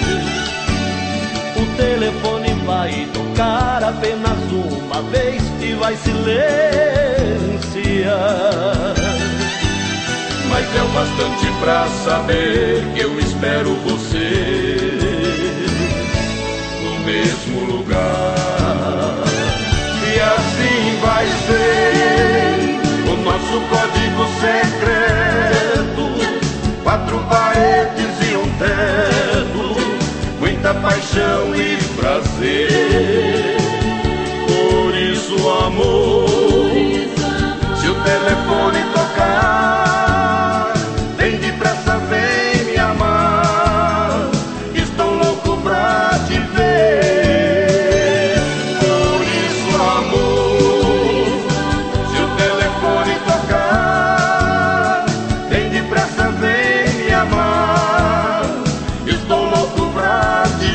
O telefone vai tocar apenas uma vez e vai silenciar. Mas é o bastante pra saber que eu espero você no mesmo lugar. E assim vai ser o nosso código secreto. Quatro paredes e um teto, muita paixão e prazer. Por isso, amor, se o telefone tocar, vem depressa, vem me amar. Estou louco pra te ver. Por isso, amor, se o telefone tocar, vem depressa, vem me amar. Estou louco pra te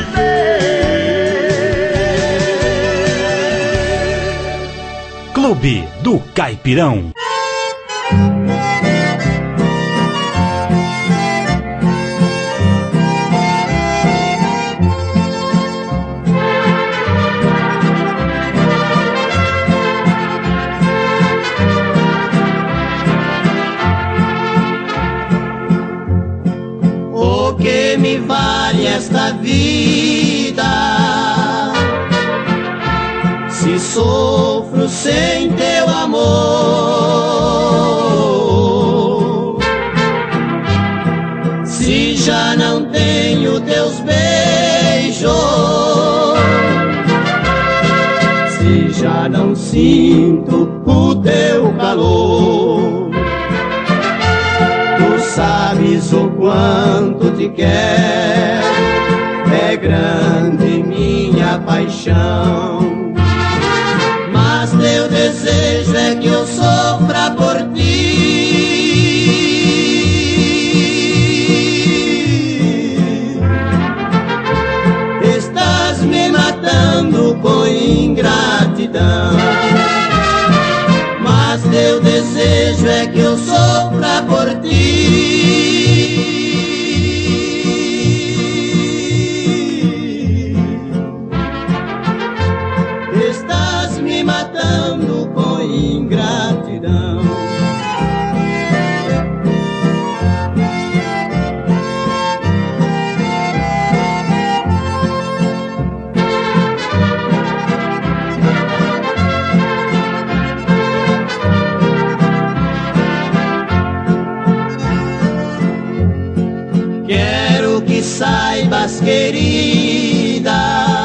ver. Clube do Caipirão. O que me vale nessa vida. Se sofro sem teu amor, se já não tenho teus beijos, se já não sinto o teu calor, tu sabes o quanto te quero, é grande minha paixão. Mas teu desejo é que eu sofra por ti. Estás me matando com ingratidão. Mas teu desejo é que eu sofra por ti. Estás me matando com ingratidão. Quero que saibas, querida,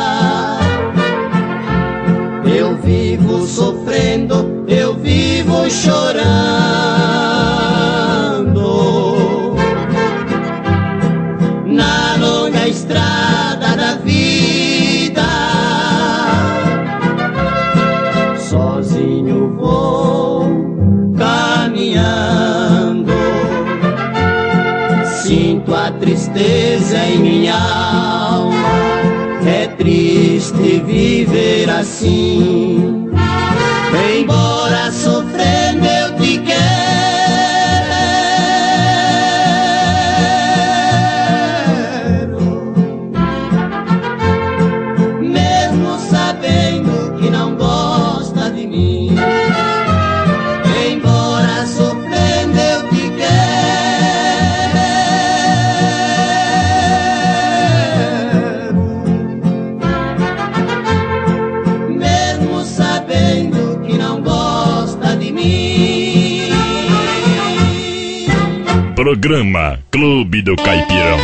eu vivo sofrendo, eu vivo chorando na longa estrada da vida. Sozinho vou caminhando, sinto a tristeza em minha alma. É triste viver assim, embora sofrendo eu te quero, mesmo sabendo que não gosta de mim. Embora sofrendo eu te Programa Clube do Caipirão.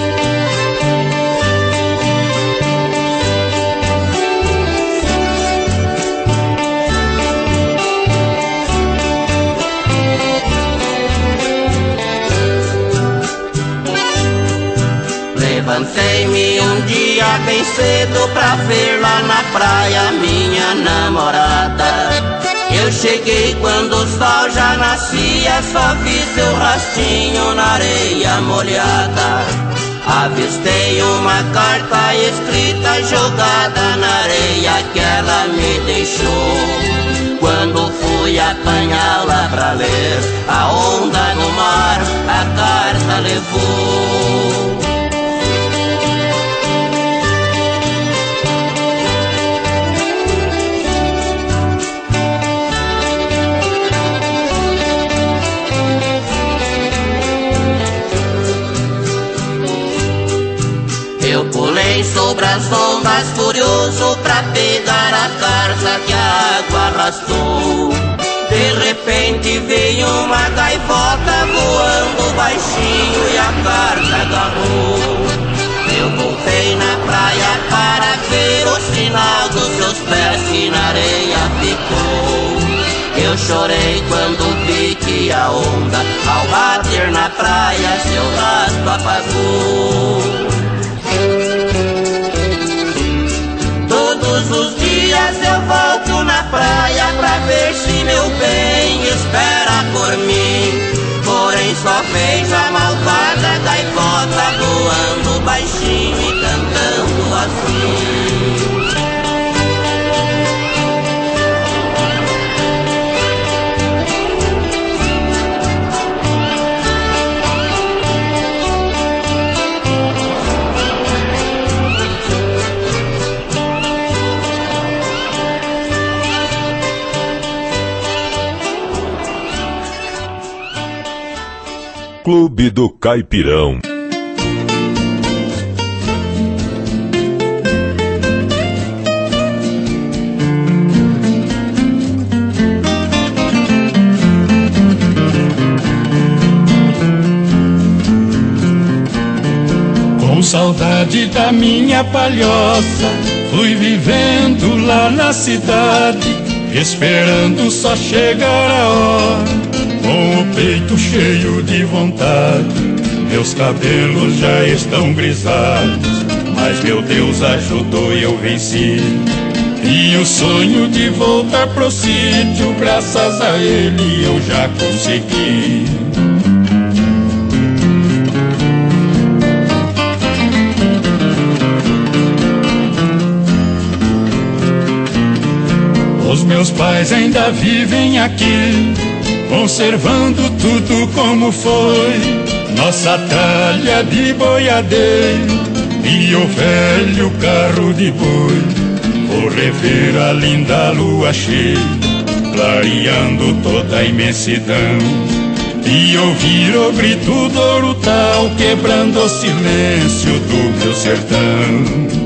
Levantei-me um dia bem cedo pra ver lá na praia minha namorada. Eu cheguei quando o sol já nascia, só vi seu rastinho na areia molhada. Avistei uma carta escrita jogada na areia que ela me deixou. Quando fui apanhá-la pra ler, a onda no mar a carta levou. Eu pulei sobre as ondas furioso pra pegar a carta que a água arrastou. De repente veio uma gaivota voando baixinho e a carta agarrou. Eu voltei na praia para ver o sinal dos seus pés que na areia ficou. Eu chorei quando vi que a onda, ao bater na praia, seu rastro apagou. Todos os dias eu volto na praia pra ver se meu bem espera por mim. Porém só vejo a malvada gaivota voando baixinho e cantando assim. Clube do Caipirão. saudade da minha palhoça, fui vivendo lá na cidade, esperando só chegar a hora, com o peito cheio de vontade. Meus cabelos já estão grisalhos, mas meu Deus ajudou e eu venci. E o sonho de voltar pro sítio, graças a ele eu já consegui. Os meus pais ainda vivem aqui, conservando tudo como foi. Nossa talha de boiadeiro e o velho carro de boi. Vou rever a linda lua cheia, clareando toda a imensidão, e ouvir o grito do ouro-tal, quebrando o silêncio do meu sertão.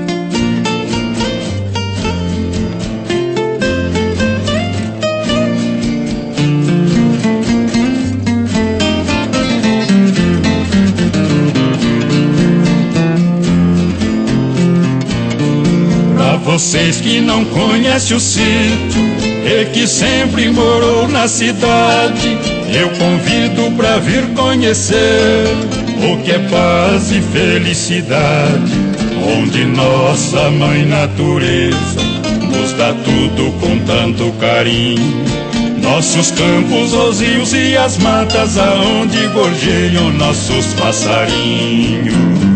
Vocês que não conhecem o sítio e que sempre morou na cidade, eu convido pra vir conhecer o que é paz e felicidade, onde nossa mãe natureza nos dá tudo com tanto carinho. Nossos campos, os rios e as matas, aonde gorjeiam nossos passarinhos.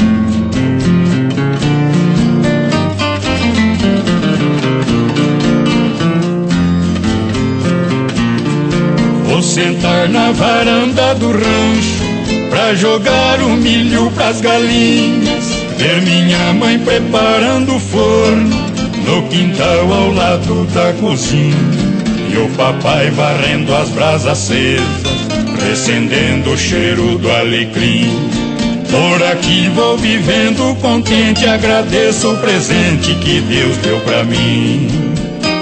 Sentar na varanda do rancho pra jogar o milho pras galinhas, ver minha mãe preparando o forno no quintal ao lado da cozinha, e o papai varrendo as brasas acesas, recendendo o cheiro do alecrim. Por aqui vou vivendo contente, agradeço o presente que Deus deu pra mim.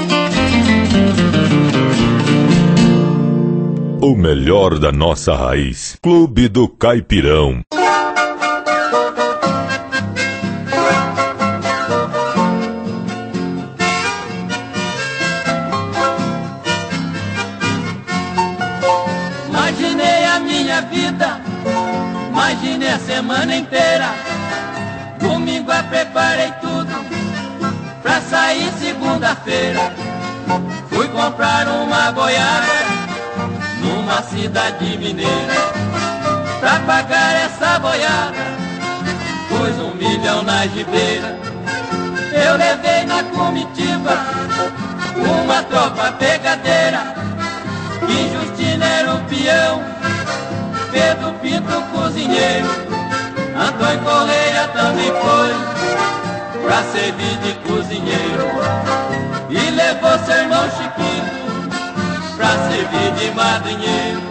O melhor da nossa raiz. Clube do Caipirão. Imaginei a minha vida, imaginei a semana inteira. Domingo eu preparei tudo pra sair segunda-feira. Fui comprar uma boiada numa cidade mineira, pra pagar essa boiada, pus um milhão na gibeira. Eu levei na comitiva uma tropa pegadeira, que Justina era o peão, Pedro Pinto cozinheiro, Antônio Correia também foi pra servir de cozinheiro, e levou seu irmão Chiquinho pra servir de madrinheiro.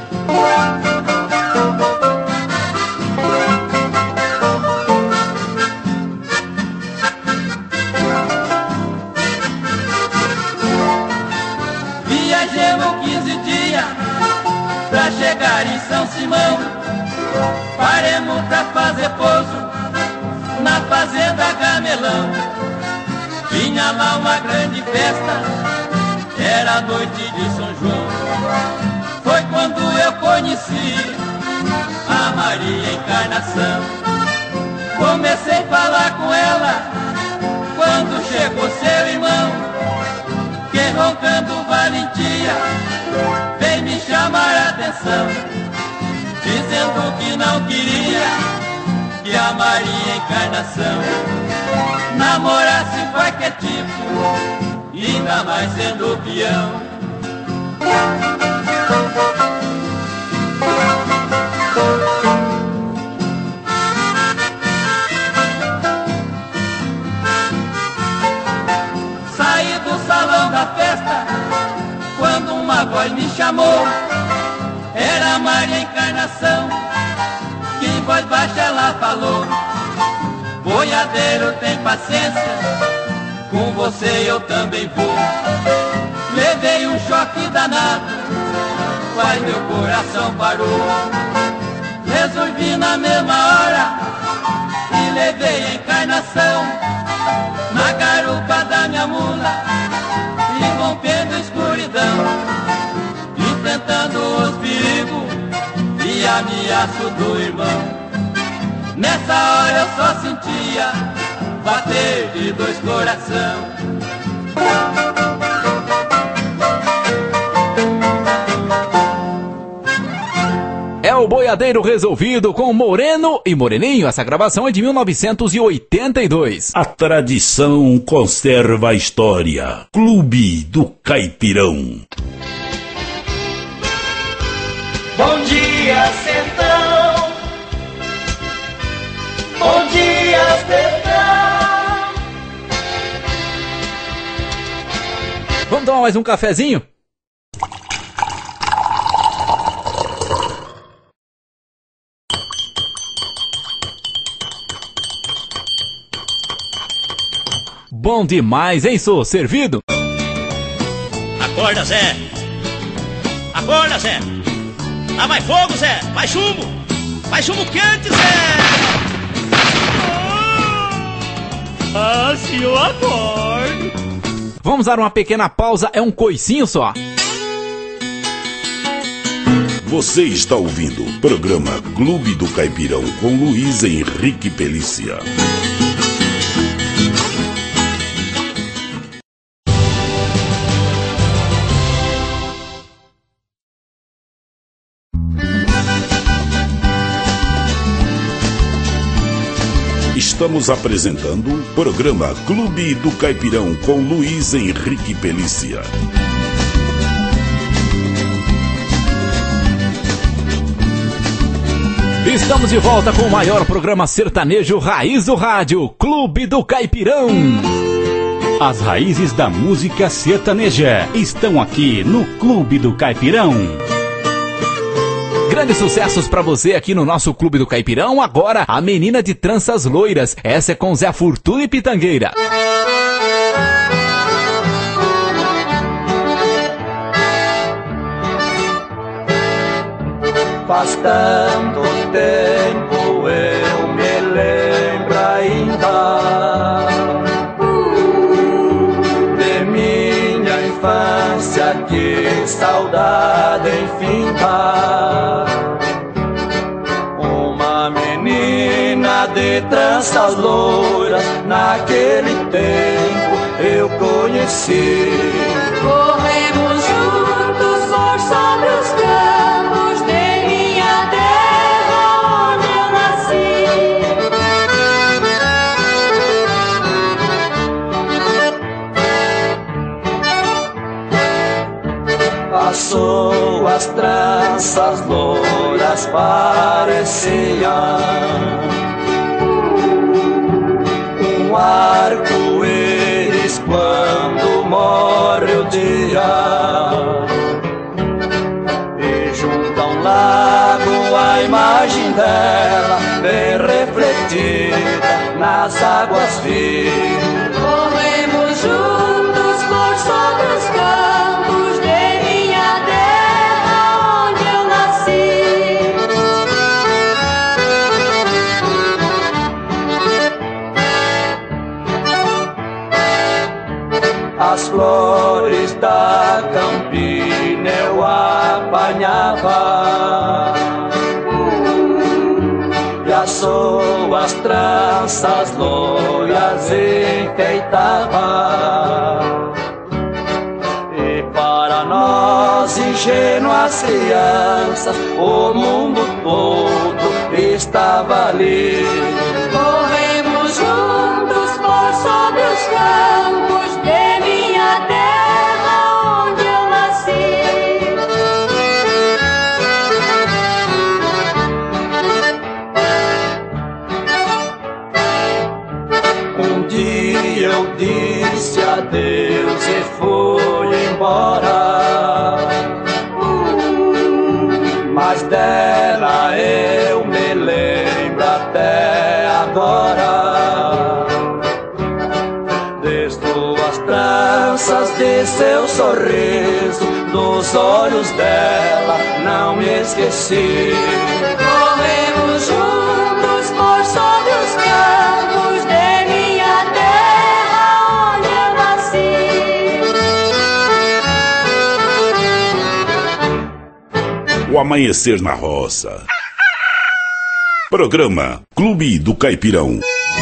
Viajemos quinze dias pra chegar em São Simão. Paremos pra fazer pouso na fazenda Gamelão. Tinha lá uma grande festa, era a noite de São João. Foi quando eu conheci a Maria Encarnação. Comecei a falar com ela quando chegou seu irmão, que roncando valentia veio me chamar a atenção, dizendo que não queria que a Maria Encarnação namorasse qualquer tipo, ainda mais sendo peão. Saí do salão da festa quando uma voz me chamou. Era a Maria Encarnação, que em voz baixa ela falou: boiadeiro, tem paciência, com você eu também vou. Levei um choque danado, quase meu coração parou. Resolvi na mesma hora e levei a encarnação na garupa da minha mula, irrompendo a escuridão, enfrentando os perigos e ameaço do irmão. Nessa hora eu só sentia bater de dois coração. É o boiadeiro resolvido com Moreno e Moreninho. Essa gravação é de mil novecentos e oitenta e dois. A tradição conserva a história. Clube do Caipirão. Bom dia, sertão. Bom dia, sertão. Vamos tomar mais um cafezinho? Bom demais, hein, sou servido? Acorda, Zé! Acorda, Zé! Lá vai fogo, Zé! Vai chumbo! Vai chumbo quente, Zé! Ah, se eu acordo! Vamos dar uma pequena pausa, é um coicinho só. Você está ouvindo o programa Clube do Caipirão com Luiz Henrique Pelícia. Estamos apresentando o programa Clube do Caipirão com Luiz Henrique Pelícia. Estamos de volta com o maior programa sertanejo raiz do rádio, Clube do Caipirão. As raízes da música sertaneja estão aqui no Clube do Caipirão. Grandes sucessos pra você aqui no nosso Clube do Caipirão. Agora, a menina de tranças loiras. Essa é com Zé Fortuna e Pitangueira. Faz tanto tempo eu me lembro ainda de minha infância, que saudade infinda. Uma menina de tranças loiras, naquele tempo eu conheci. Corremos juntos por sobre os campos de minha terra onde eu nasci. As suas tranças loiras pareciam um arco-íris quando morre o dia, e junto a um lago a imagem dela vem refletida nas águas vivas. Corremos juntos por sobre os campos de minha terra onde eu nasci. As flores da campina eu apanhava, e as suas tranças loiras enfeitava. E para nós ingênuas crianças, o mundo todo estava ali. Corremos juntos por sobre os campos de minha terra onde eu nasci. Um dia eu disse adeus e fui embora, mas dela eu me lembro até agora. De suas tranças, de seu sorriso, dos olhos dela não me esqueci. Corremos juntos por sobre os campos o amanhecer na roça. Programa Clube do Caipirão.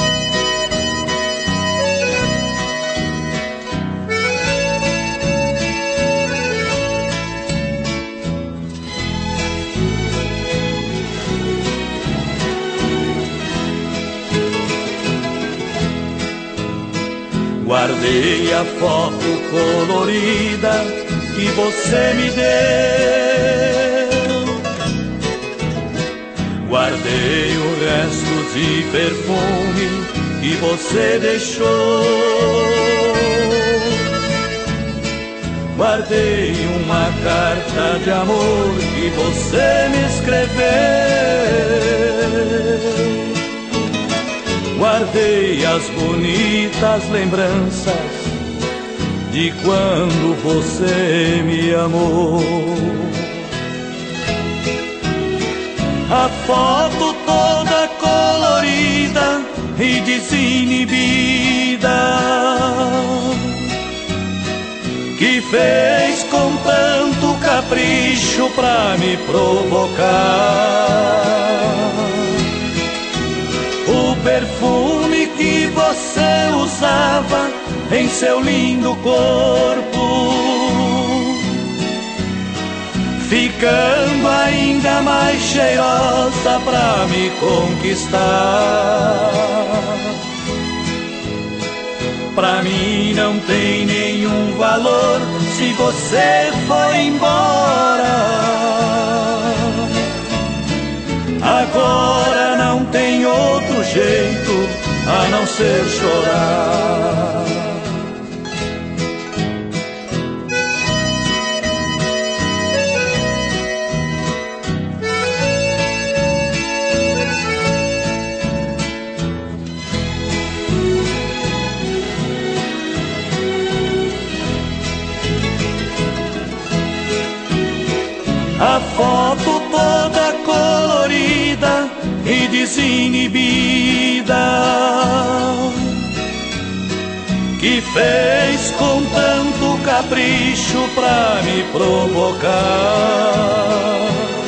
Guardei a foto colorida que você me deu. Guardei o resto de perfume que você deixou. Guardei uma carta de amor que você me escreveu. Guardei as bonitas lembranças de quando você me amou. A foto toda colorida e desinibida que fez com tanto capricho pra me provocar. O perfume que você usava em seu lindo corpo, ficando ainda mais cheirosa pra me conquistar. Pra mim não tem nenhum valor se você foi embora. Agora não tem outro jeito a não ser chorar. A foto toda colorida e desinibida que fez com tanto capricho pra me provocar.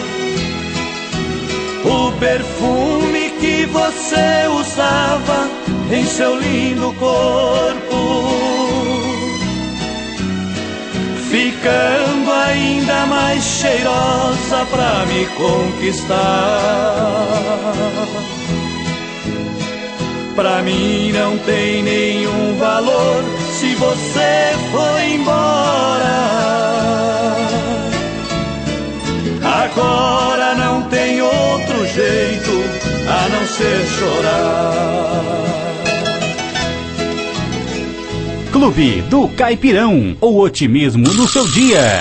O perfume que você usava em seu lindo corpo, ficando ainda mais cheirosa pra me conquistar. Pra mim não tem nenhum valor se você foi embora. Agora não tem outro jeito a não ser chorar. Clube do Caipirão, o otimismo no seu dia.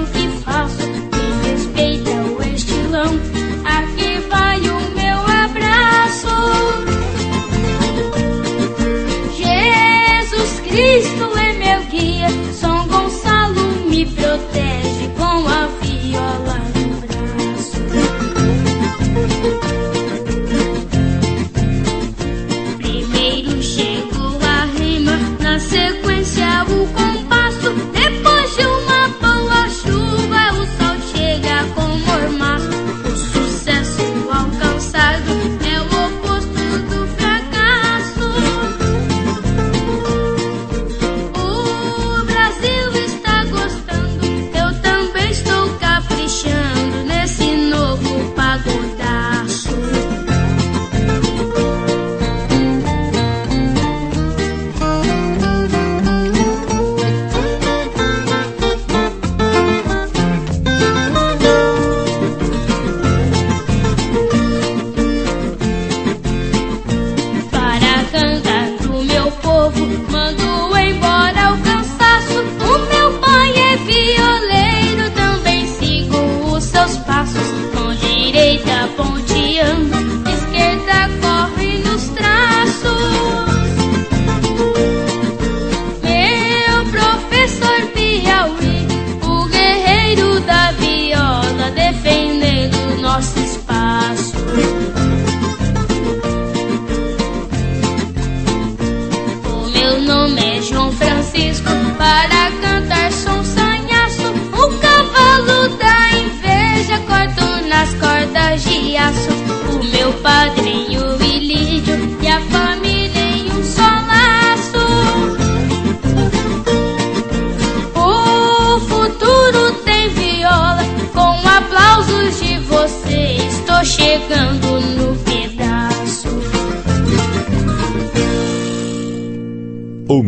Aqui vai o meu abraço.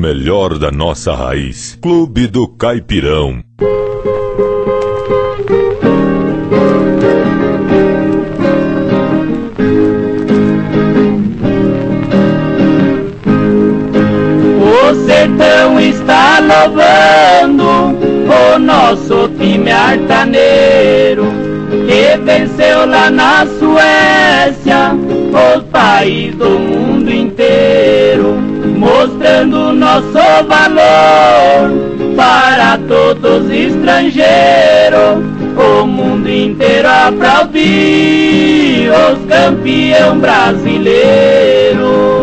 melhor da nossa raiz. Clube do Caipirão. O sertão está louvando o nosso time artaneiro, que venceu lá na Suécia os países do mundo inteiro, mostrando nosso valor para todos os estrangeiros. O mundo inteiro aplaudiu os campeão brasileiro.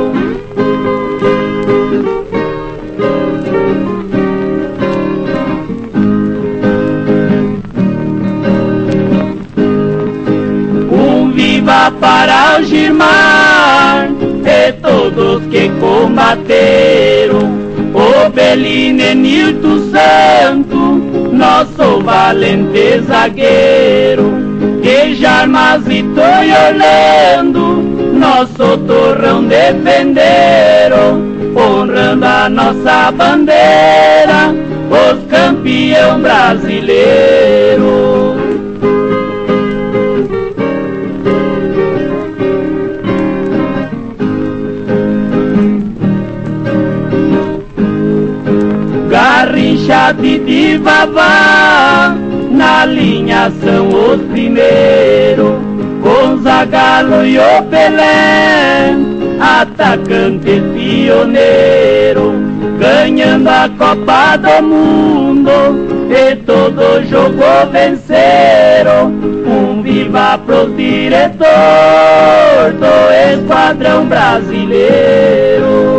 Viva para o Gilmar e todos que combateram, o Belino e Nilton Santo, nosso valente zagueiro, que Jarmazito e Orlando, nosso torrão defenderam, honrando a nossa bandeira, os campeão brasileiro. Garrincha de Vavá, na linha são os primeiros, com Zagallo e o Pelé, atacante pioneiro, ganhando a Copa do Mundo, e todo jogo venceram. Um viva pro diretor do esquadrão brasileiro.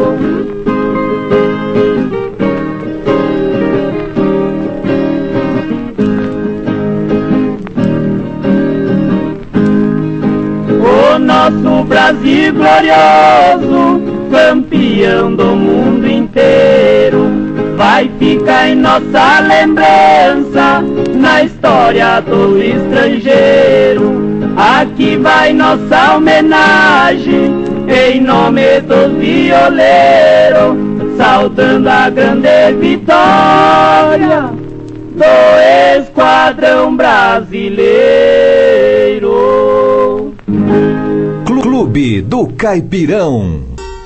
O nosso Brasil glorioso, campeão do mundo inteiro, vai ficar em nossa lembrança, na história do estrangeiro. Aqui vai nossa homenagem, em nome dos violeiros, saudando a grande vitória do esquadrão brasileiro. Clube do Caipirão.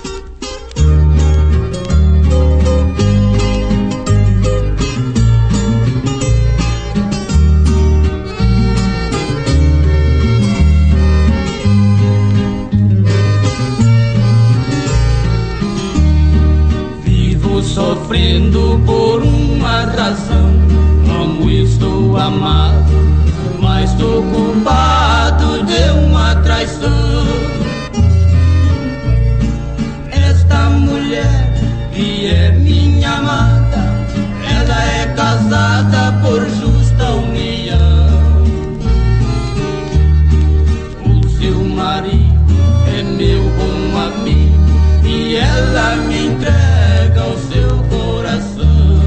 Vivo sofrendo por uma razão, não estou amado, mas estou culpado de uma traição. Esta mulher que é minha amada, ela é casada por justa união. O seu marido é meu bom amigo e ela me entrega o seu coração.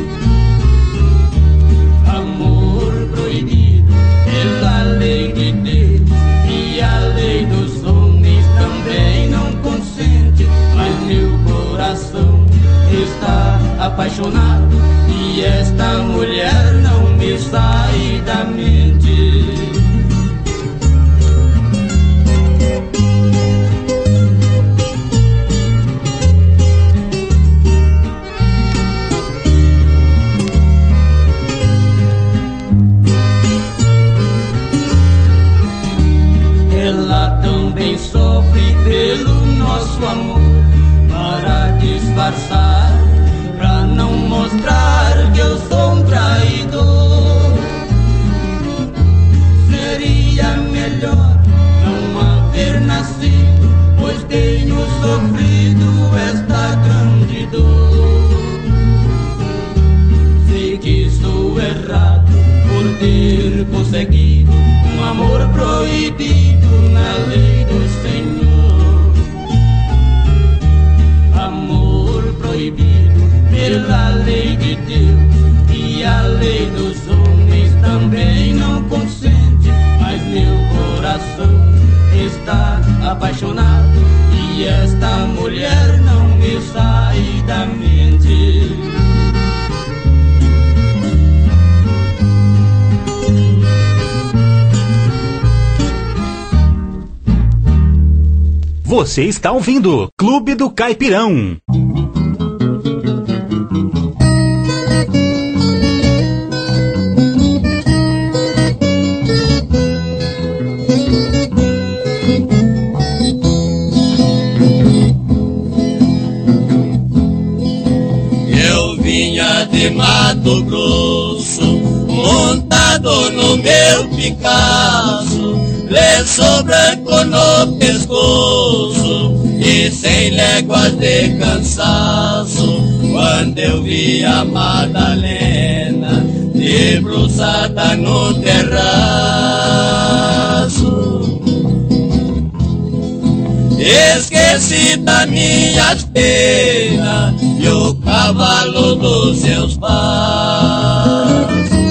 Amor proibido pela lei de Deus e a lei dos homens também não consente, mas meu coração está apaixonado e esta mulher não me sai da mente. Ela também sofre pelo nosso amor, para disfarçar, pra não mostrar que eu sou um traidor. Seria melhor não haver nascido, pois tenho sofrido esta grande dor. Sei que estou errado por ter conseguido um amor proibido na lei do Senhor. Amor proibido pela lei de Deus e Você está ouvindo Clube do Caipirão. Eu vinha de Mato Grosso, montado no meu Picasso, lenço branco no pescoço e cem léguas de cansaço. Quando eu vi a Madalena debruçada no terraço, esqueci das minhas penas e o cavalo dos seus pais.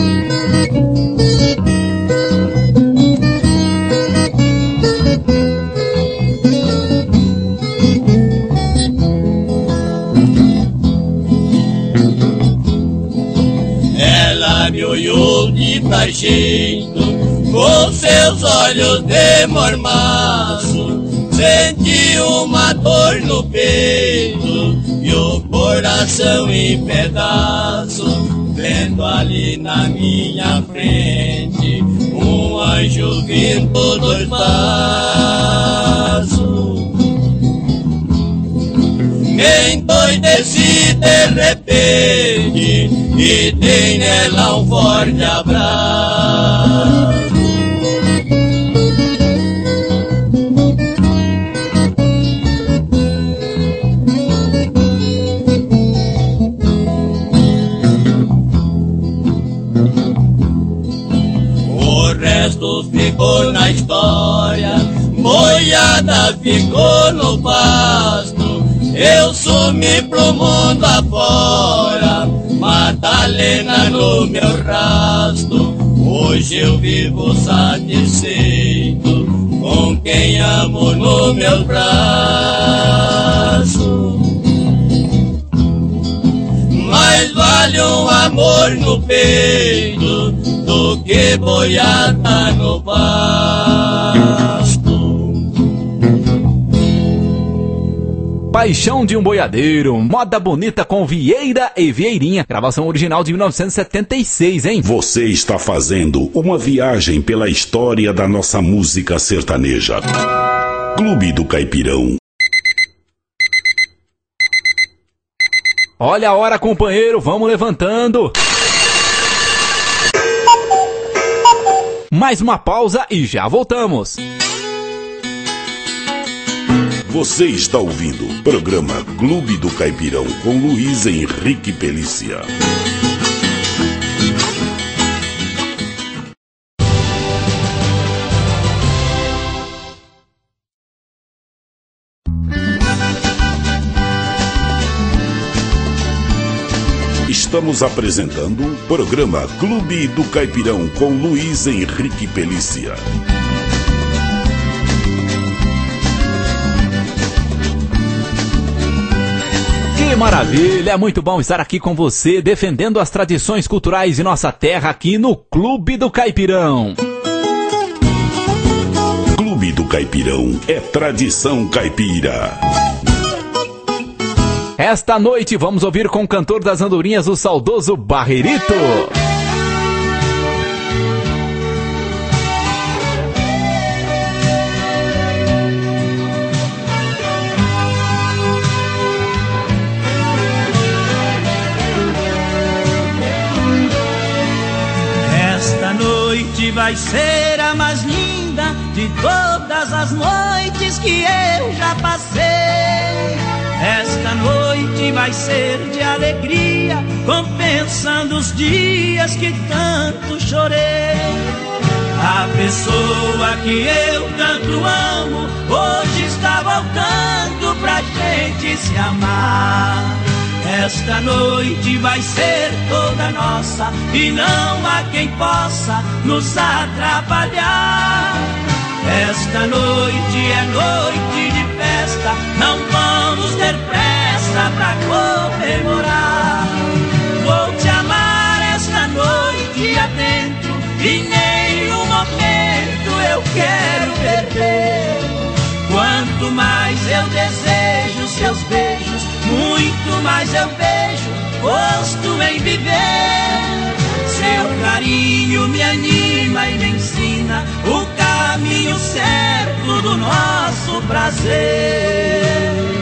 Ela me olhou de jeito, com seus olhos de mormaço. Senti uma dor no peito e o coração em pedaço, vendo ali na minha frente um anjo vindo do espaço. Me endoideci de repente e dei nela um forte abraço. Ficou na história, boiada ficou no pasto. Eu sumi pro mundo afora, Madalena no meu rastro. Hoje eu vivo satisfeito com quem amo no meu braço. Mais vale um amor no peito do que boiada no pasto. Paixão de um Boiadeiro, moda bonita com Vieira e Vieirinha, gravação original de mil novecentos e setenta e seis, hein? Você está fazendo uma viagem pela história da nossa música sertaneja. Clube do Caipirão. Olha a hora, companheiro, vamos levantando. Mais uma pausa e já voltamos. Você está ouvindo o programa Clube do Caipirão com Luiz Henrique Pelícia. Estamos apresentando o programa Clube do Caipirão com Luiz Henrique Pelícia. Que maravilha, é muito bom estar aqui com você, defendendo as tradições culturais de nossa terra aqui no Clube do Caipirão. Clube do Caipirão é tradição caipira. Esta noite vamos ouvir com o cantor das andorinhas, o saudoso Barrerito. Esta noite vai ser a mais linda de todas as noites que eu já passei. Esta noite vai ser de alegria, compensando os dias que tanto chorei. A pessoa que eu tanto amo hoje está voltando pra gente se amar. Esta noite vai ser toda nossa e não há quem possa nos atrapalhar. Esta noite é noite de festa, não vamos ter pressa pra comemorar. Vou te amar esta noite adentro e nenhum momento eu quero perder. Quando Quanto mais eu desejo seus beijos, muito mais eu vejo gosto em viver. Seu carinho me anima e me ensina o caminho certo do nosso prazer.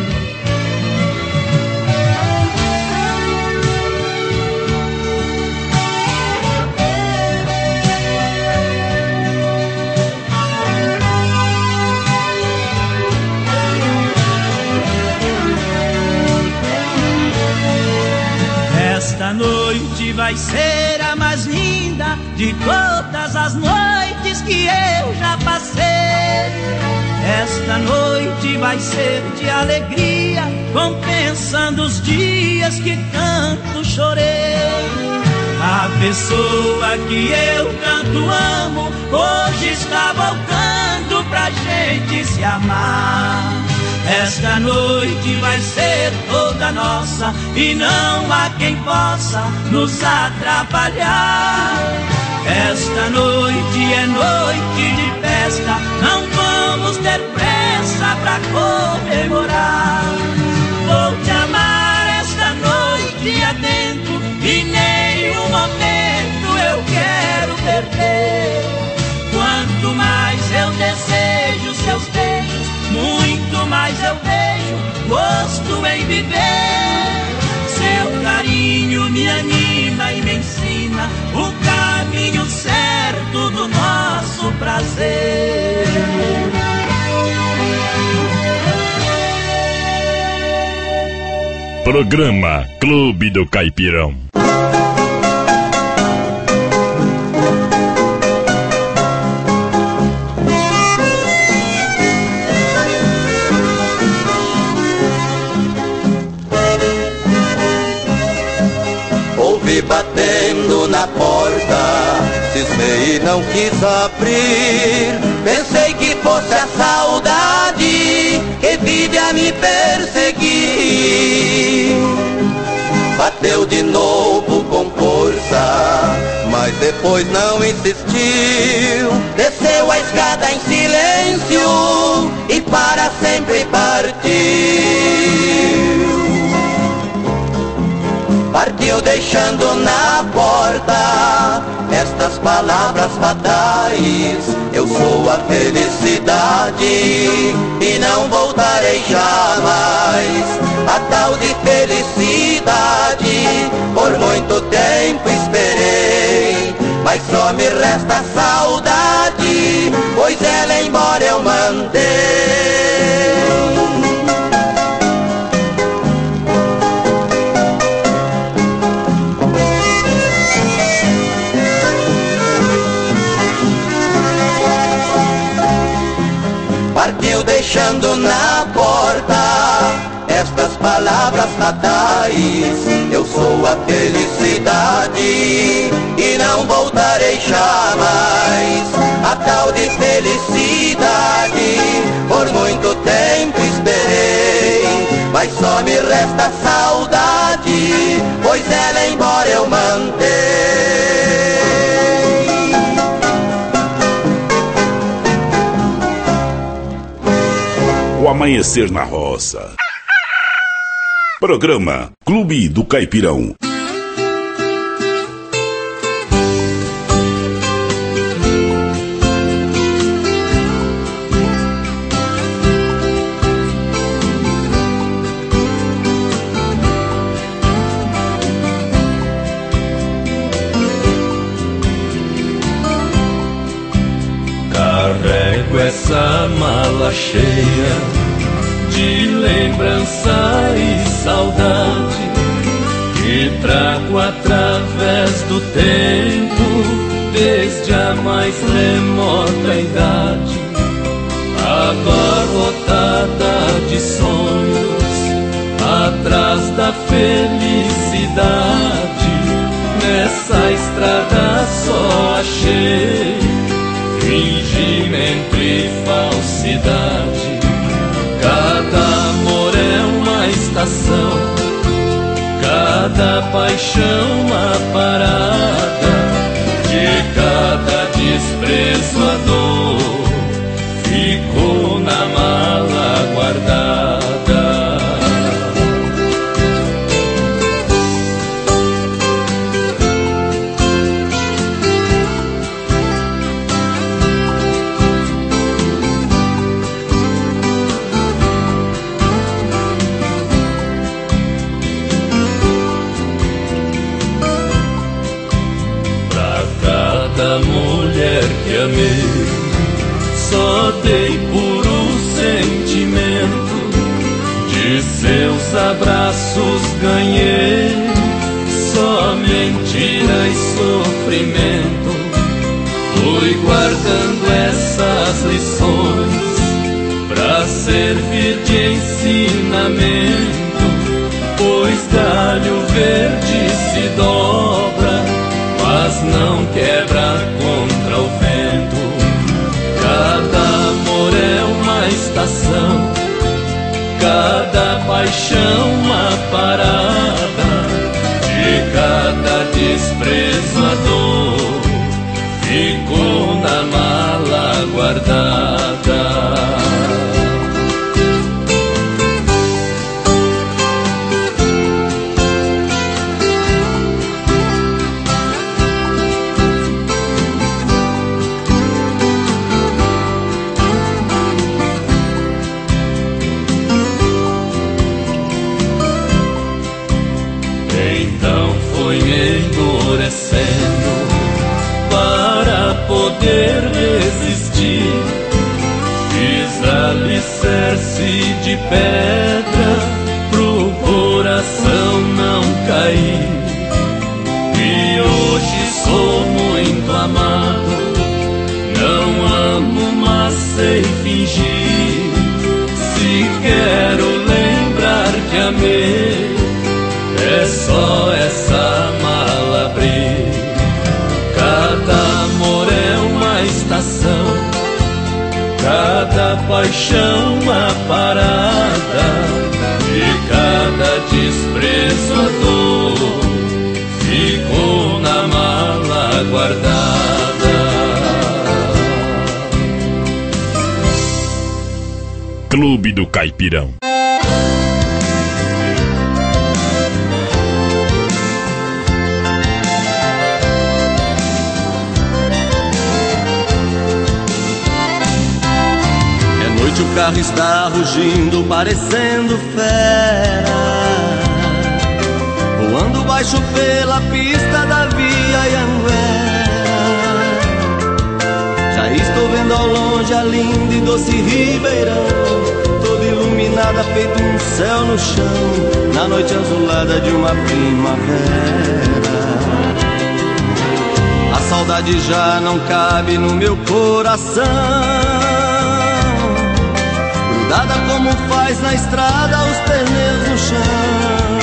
Esta noite vai ser a mais linda de todas as noites que eu já passei. Esta noite vai ser de alegria, compensando os dias que tanto chorei. A pessoa que eu tanto amo hoje está voltando pra gente se amar. Esta noite vai ser toda nossa e não há quem possa nos atrapalhar. Esta noite é noite de festa, não vamos ter pressa pra comemorar. Vou te amar esta noite adentro e nenhum momento eu quero perder. Quanto mais eu desejo seus beijos, muito mais eu vejo gosto em viver. Seu carinho me anima e me ensina o caminho certo do nosso prazer. Programa Clube do Caipirão. Ouvi batendo na porta, cismei e não quis abrir. Pensei que fosse a saudade que vive a me perseguir. Bateu de novo com força, mas depois não insistiu. Desceu a escada em silêncio e para sempre partiu. Partiu deixando na porta estas palavras fatais: eu sou a felicidade e não voltarei jamais. A tal de felicidade por muito tempo esperei, mas só me resta a saudade, pois ela embora eu mandei. Partiu deixando na porta estas palavras fatais: eu sou a felicidade e não voltarei jamais. A tal de felicidade por muito tempo esperei, mas só me resta a saudade, pois ela embora eu mandei. O Amanhecer na Roça. Programa Clube do Caipirão. Carrego essa mala cheia de lembrança e saudade, que trago através do tempo, desde a mais remota idade. Abarrotada de sonhos, atrás da felicidade, nessa estrada só achei fingimento e falsidade. Cada amor é uma estação, cada paixão uma parada, de cada desprezo a dor ficou na mala meus abraços ganhei só mentira e sofrimento. Fui guardando essas lições pra servir de ensinamento, pois galho verde se dobra, mas não quebra contra o vento. Cada amor é uma estação, cada paixão uma parada, de cada desprezo a dor ficou na mala guardada. Para poder resistir, fiz alicerce de pedra pro coração não cair. E hoje sou muito amado, não amo, mas sei fingir. Se quero lembrar que amei, é só essa mala abrir. Cada amor é uma estação, cada paixão uma parada, de cada desprezo a dor ficou na mala guardada. Clube do Caipirão. O carro está rugindo, parecendo fera, voando baixo pela pista da Via Anhanguera. Já estou vendo ao longe a linda e doce Ribeirão, toda iluminada, feito um céu no chão, na noite azulada de uma primavera. A saudade já não cabe no meu coração, dada como faz na estrada os pneus no chão.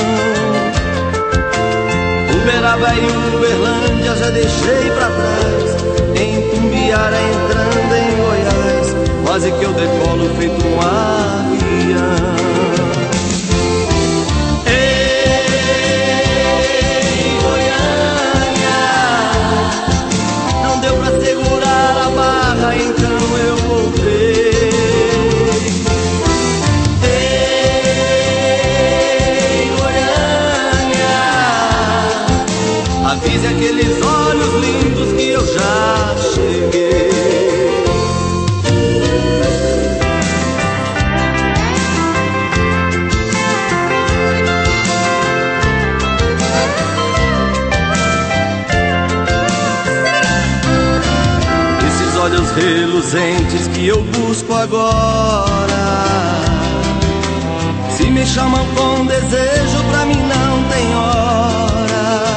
Uberaba e Uberlândia já deixei pra trás, em Tumbiara entrando em Goiás, quase que eu decolo feito um avião. Ei, Goiânia, não deu pra segurar a barra, então eu voltei. Avise aqueles olhos lindos que eu já cheguei. Esses olhos reluzentes que eu busco agora, se me chamam com desejo, pra mim não tem hora.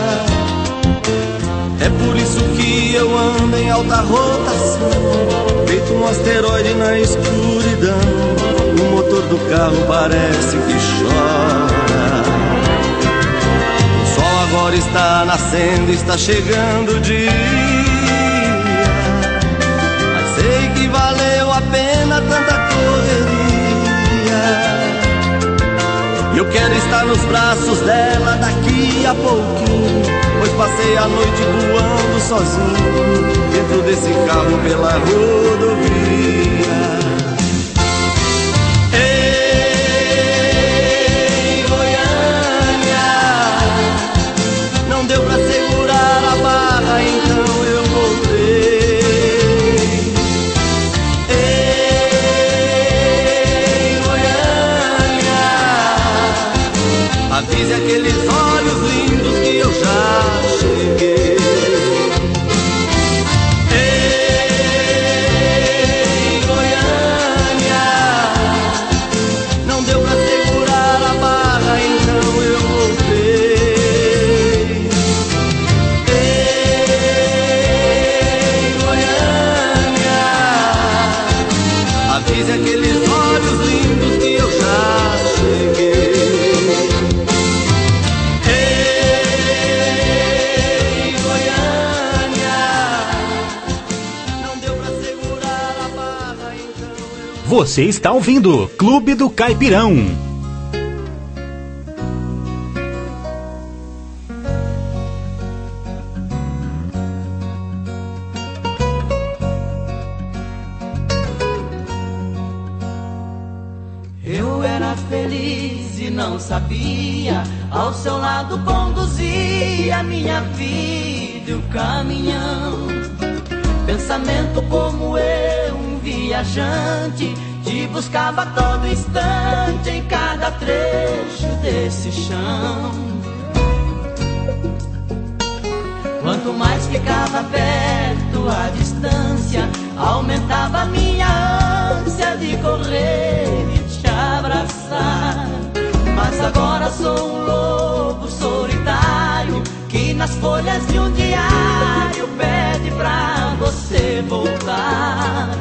É por isso que eu ando em alta rotação, feito um asteroide na escuridão. O motor do carro parece que chora. O sol agora está nascendo, está chegando o dia, mas sei que valeu a pena tanta correria. Eu quero estar nos braços dela daqui a pouquinho, pois passei a noite voando sozinho, dentro desse carro pela rodovia. Ei, Goiânia, não deu pra segurar a barra, então eu voltei. Ei, Goiânia, avise aqueles olhos lindos que eu já cheguei. Ei, Goiânia, não deu pra segurar a barra, Você está ouvindo Clube do Caipirão. Eu era feliz e não sabia, ao seu lado conduzia minha vida e o caminhão. Pensamento como eu, um viajante, te buscava a todo instante em cada trecho desse chão. Quanto mais ficava perto a distância, aumentava a minha ânsia de correr e te abraçar. Mas agora sou um lobo solitário que nas folhas de um diário pede pra você voltar.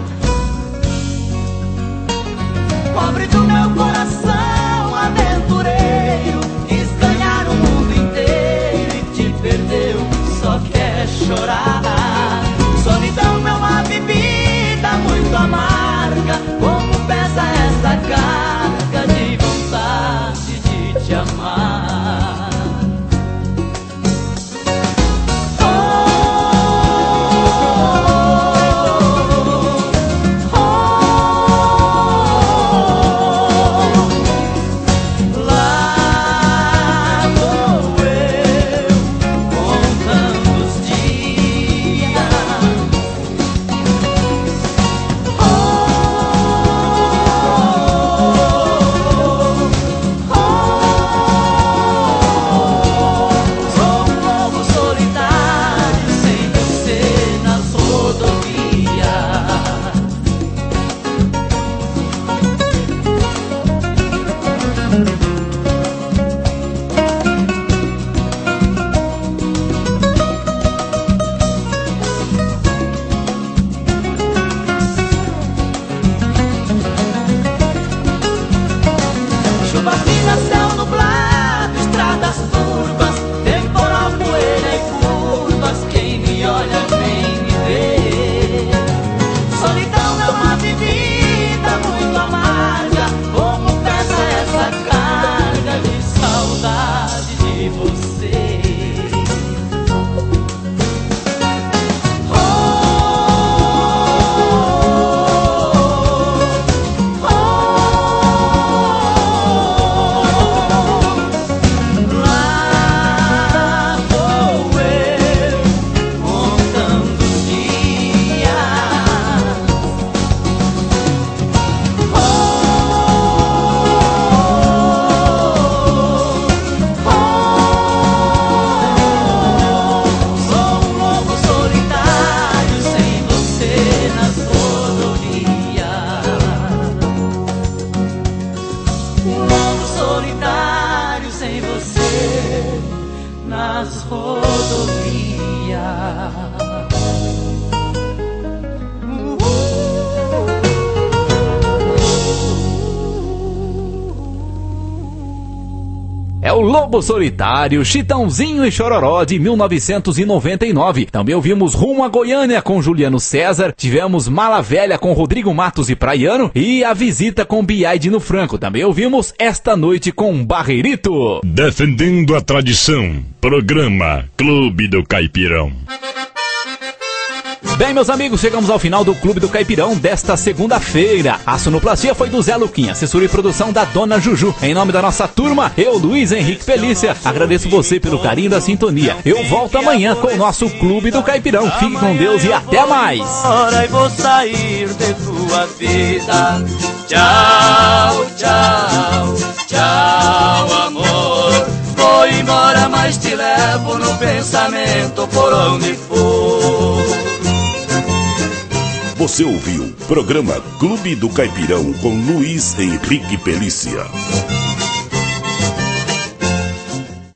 Pobre do meu coração aventureiro, quis ganhar o mundo inteiro e te perdeu, só quer chorar. Solidão é uma bebida muito amarga, como pesa essa carga de vontade de te amar. É o Lobo Solitário, Chitãozinho e Chororó de mil novecentos e noventa e nove. Também ouvimos Rumo a Goiânia com Juliano César, tivemos Mala Velha com Rodrigo Matos e Praiano e A Visita com Biai Dino Franco. Também ouvimos Esta Noite com Barreirito. Defendendo a tradição, programa Clube do Caipirão. Bem, meus amigos, chegamos ao final do Clube do Caipirão desta segunda-feira. A sonoplastia foi do Zé Luquinha, assessoria e produção da Dona Juju. Em nome da nossa turma, eu, Luiz Henrique Pelícia, agradeço você pelo carinho da sintonia. Eu volto amanhã com o nosso Clube do Caipirão. Fique com Deus e até mais. Agora eu vou sair de tua vida. Tchau, tchau, tchau, amor. Vou embora, mas te levo no pensamento por onde for. Você ouviu o programa Clube do Caipirão com Luiz Henrique Pelícia.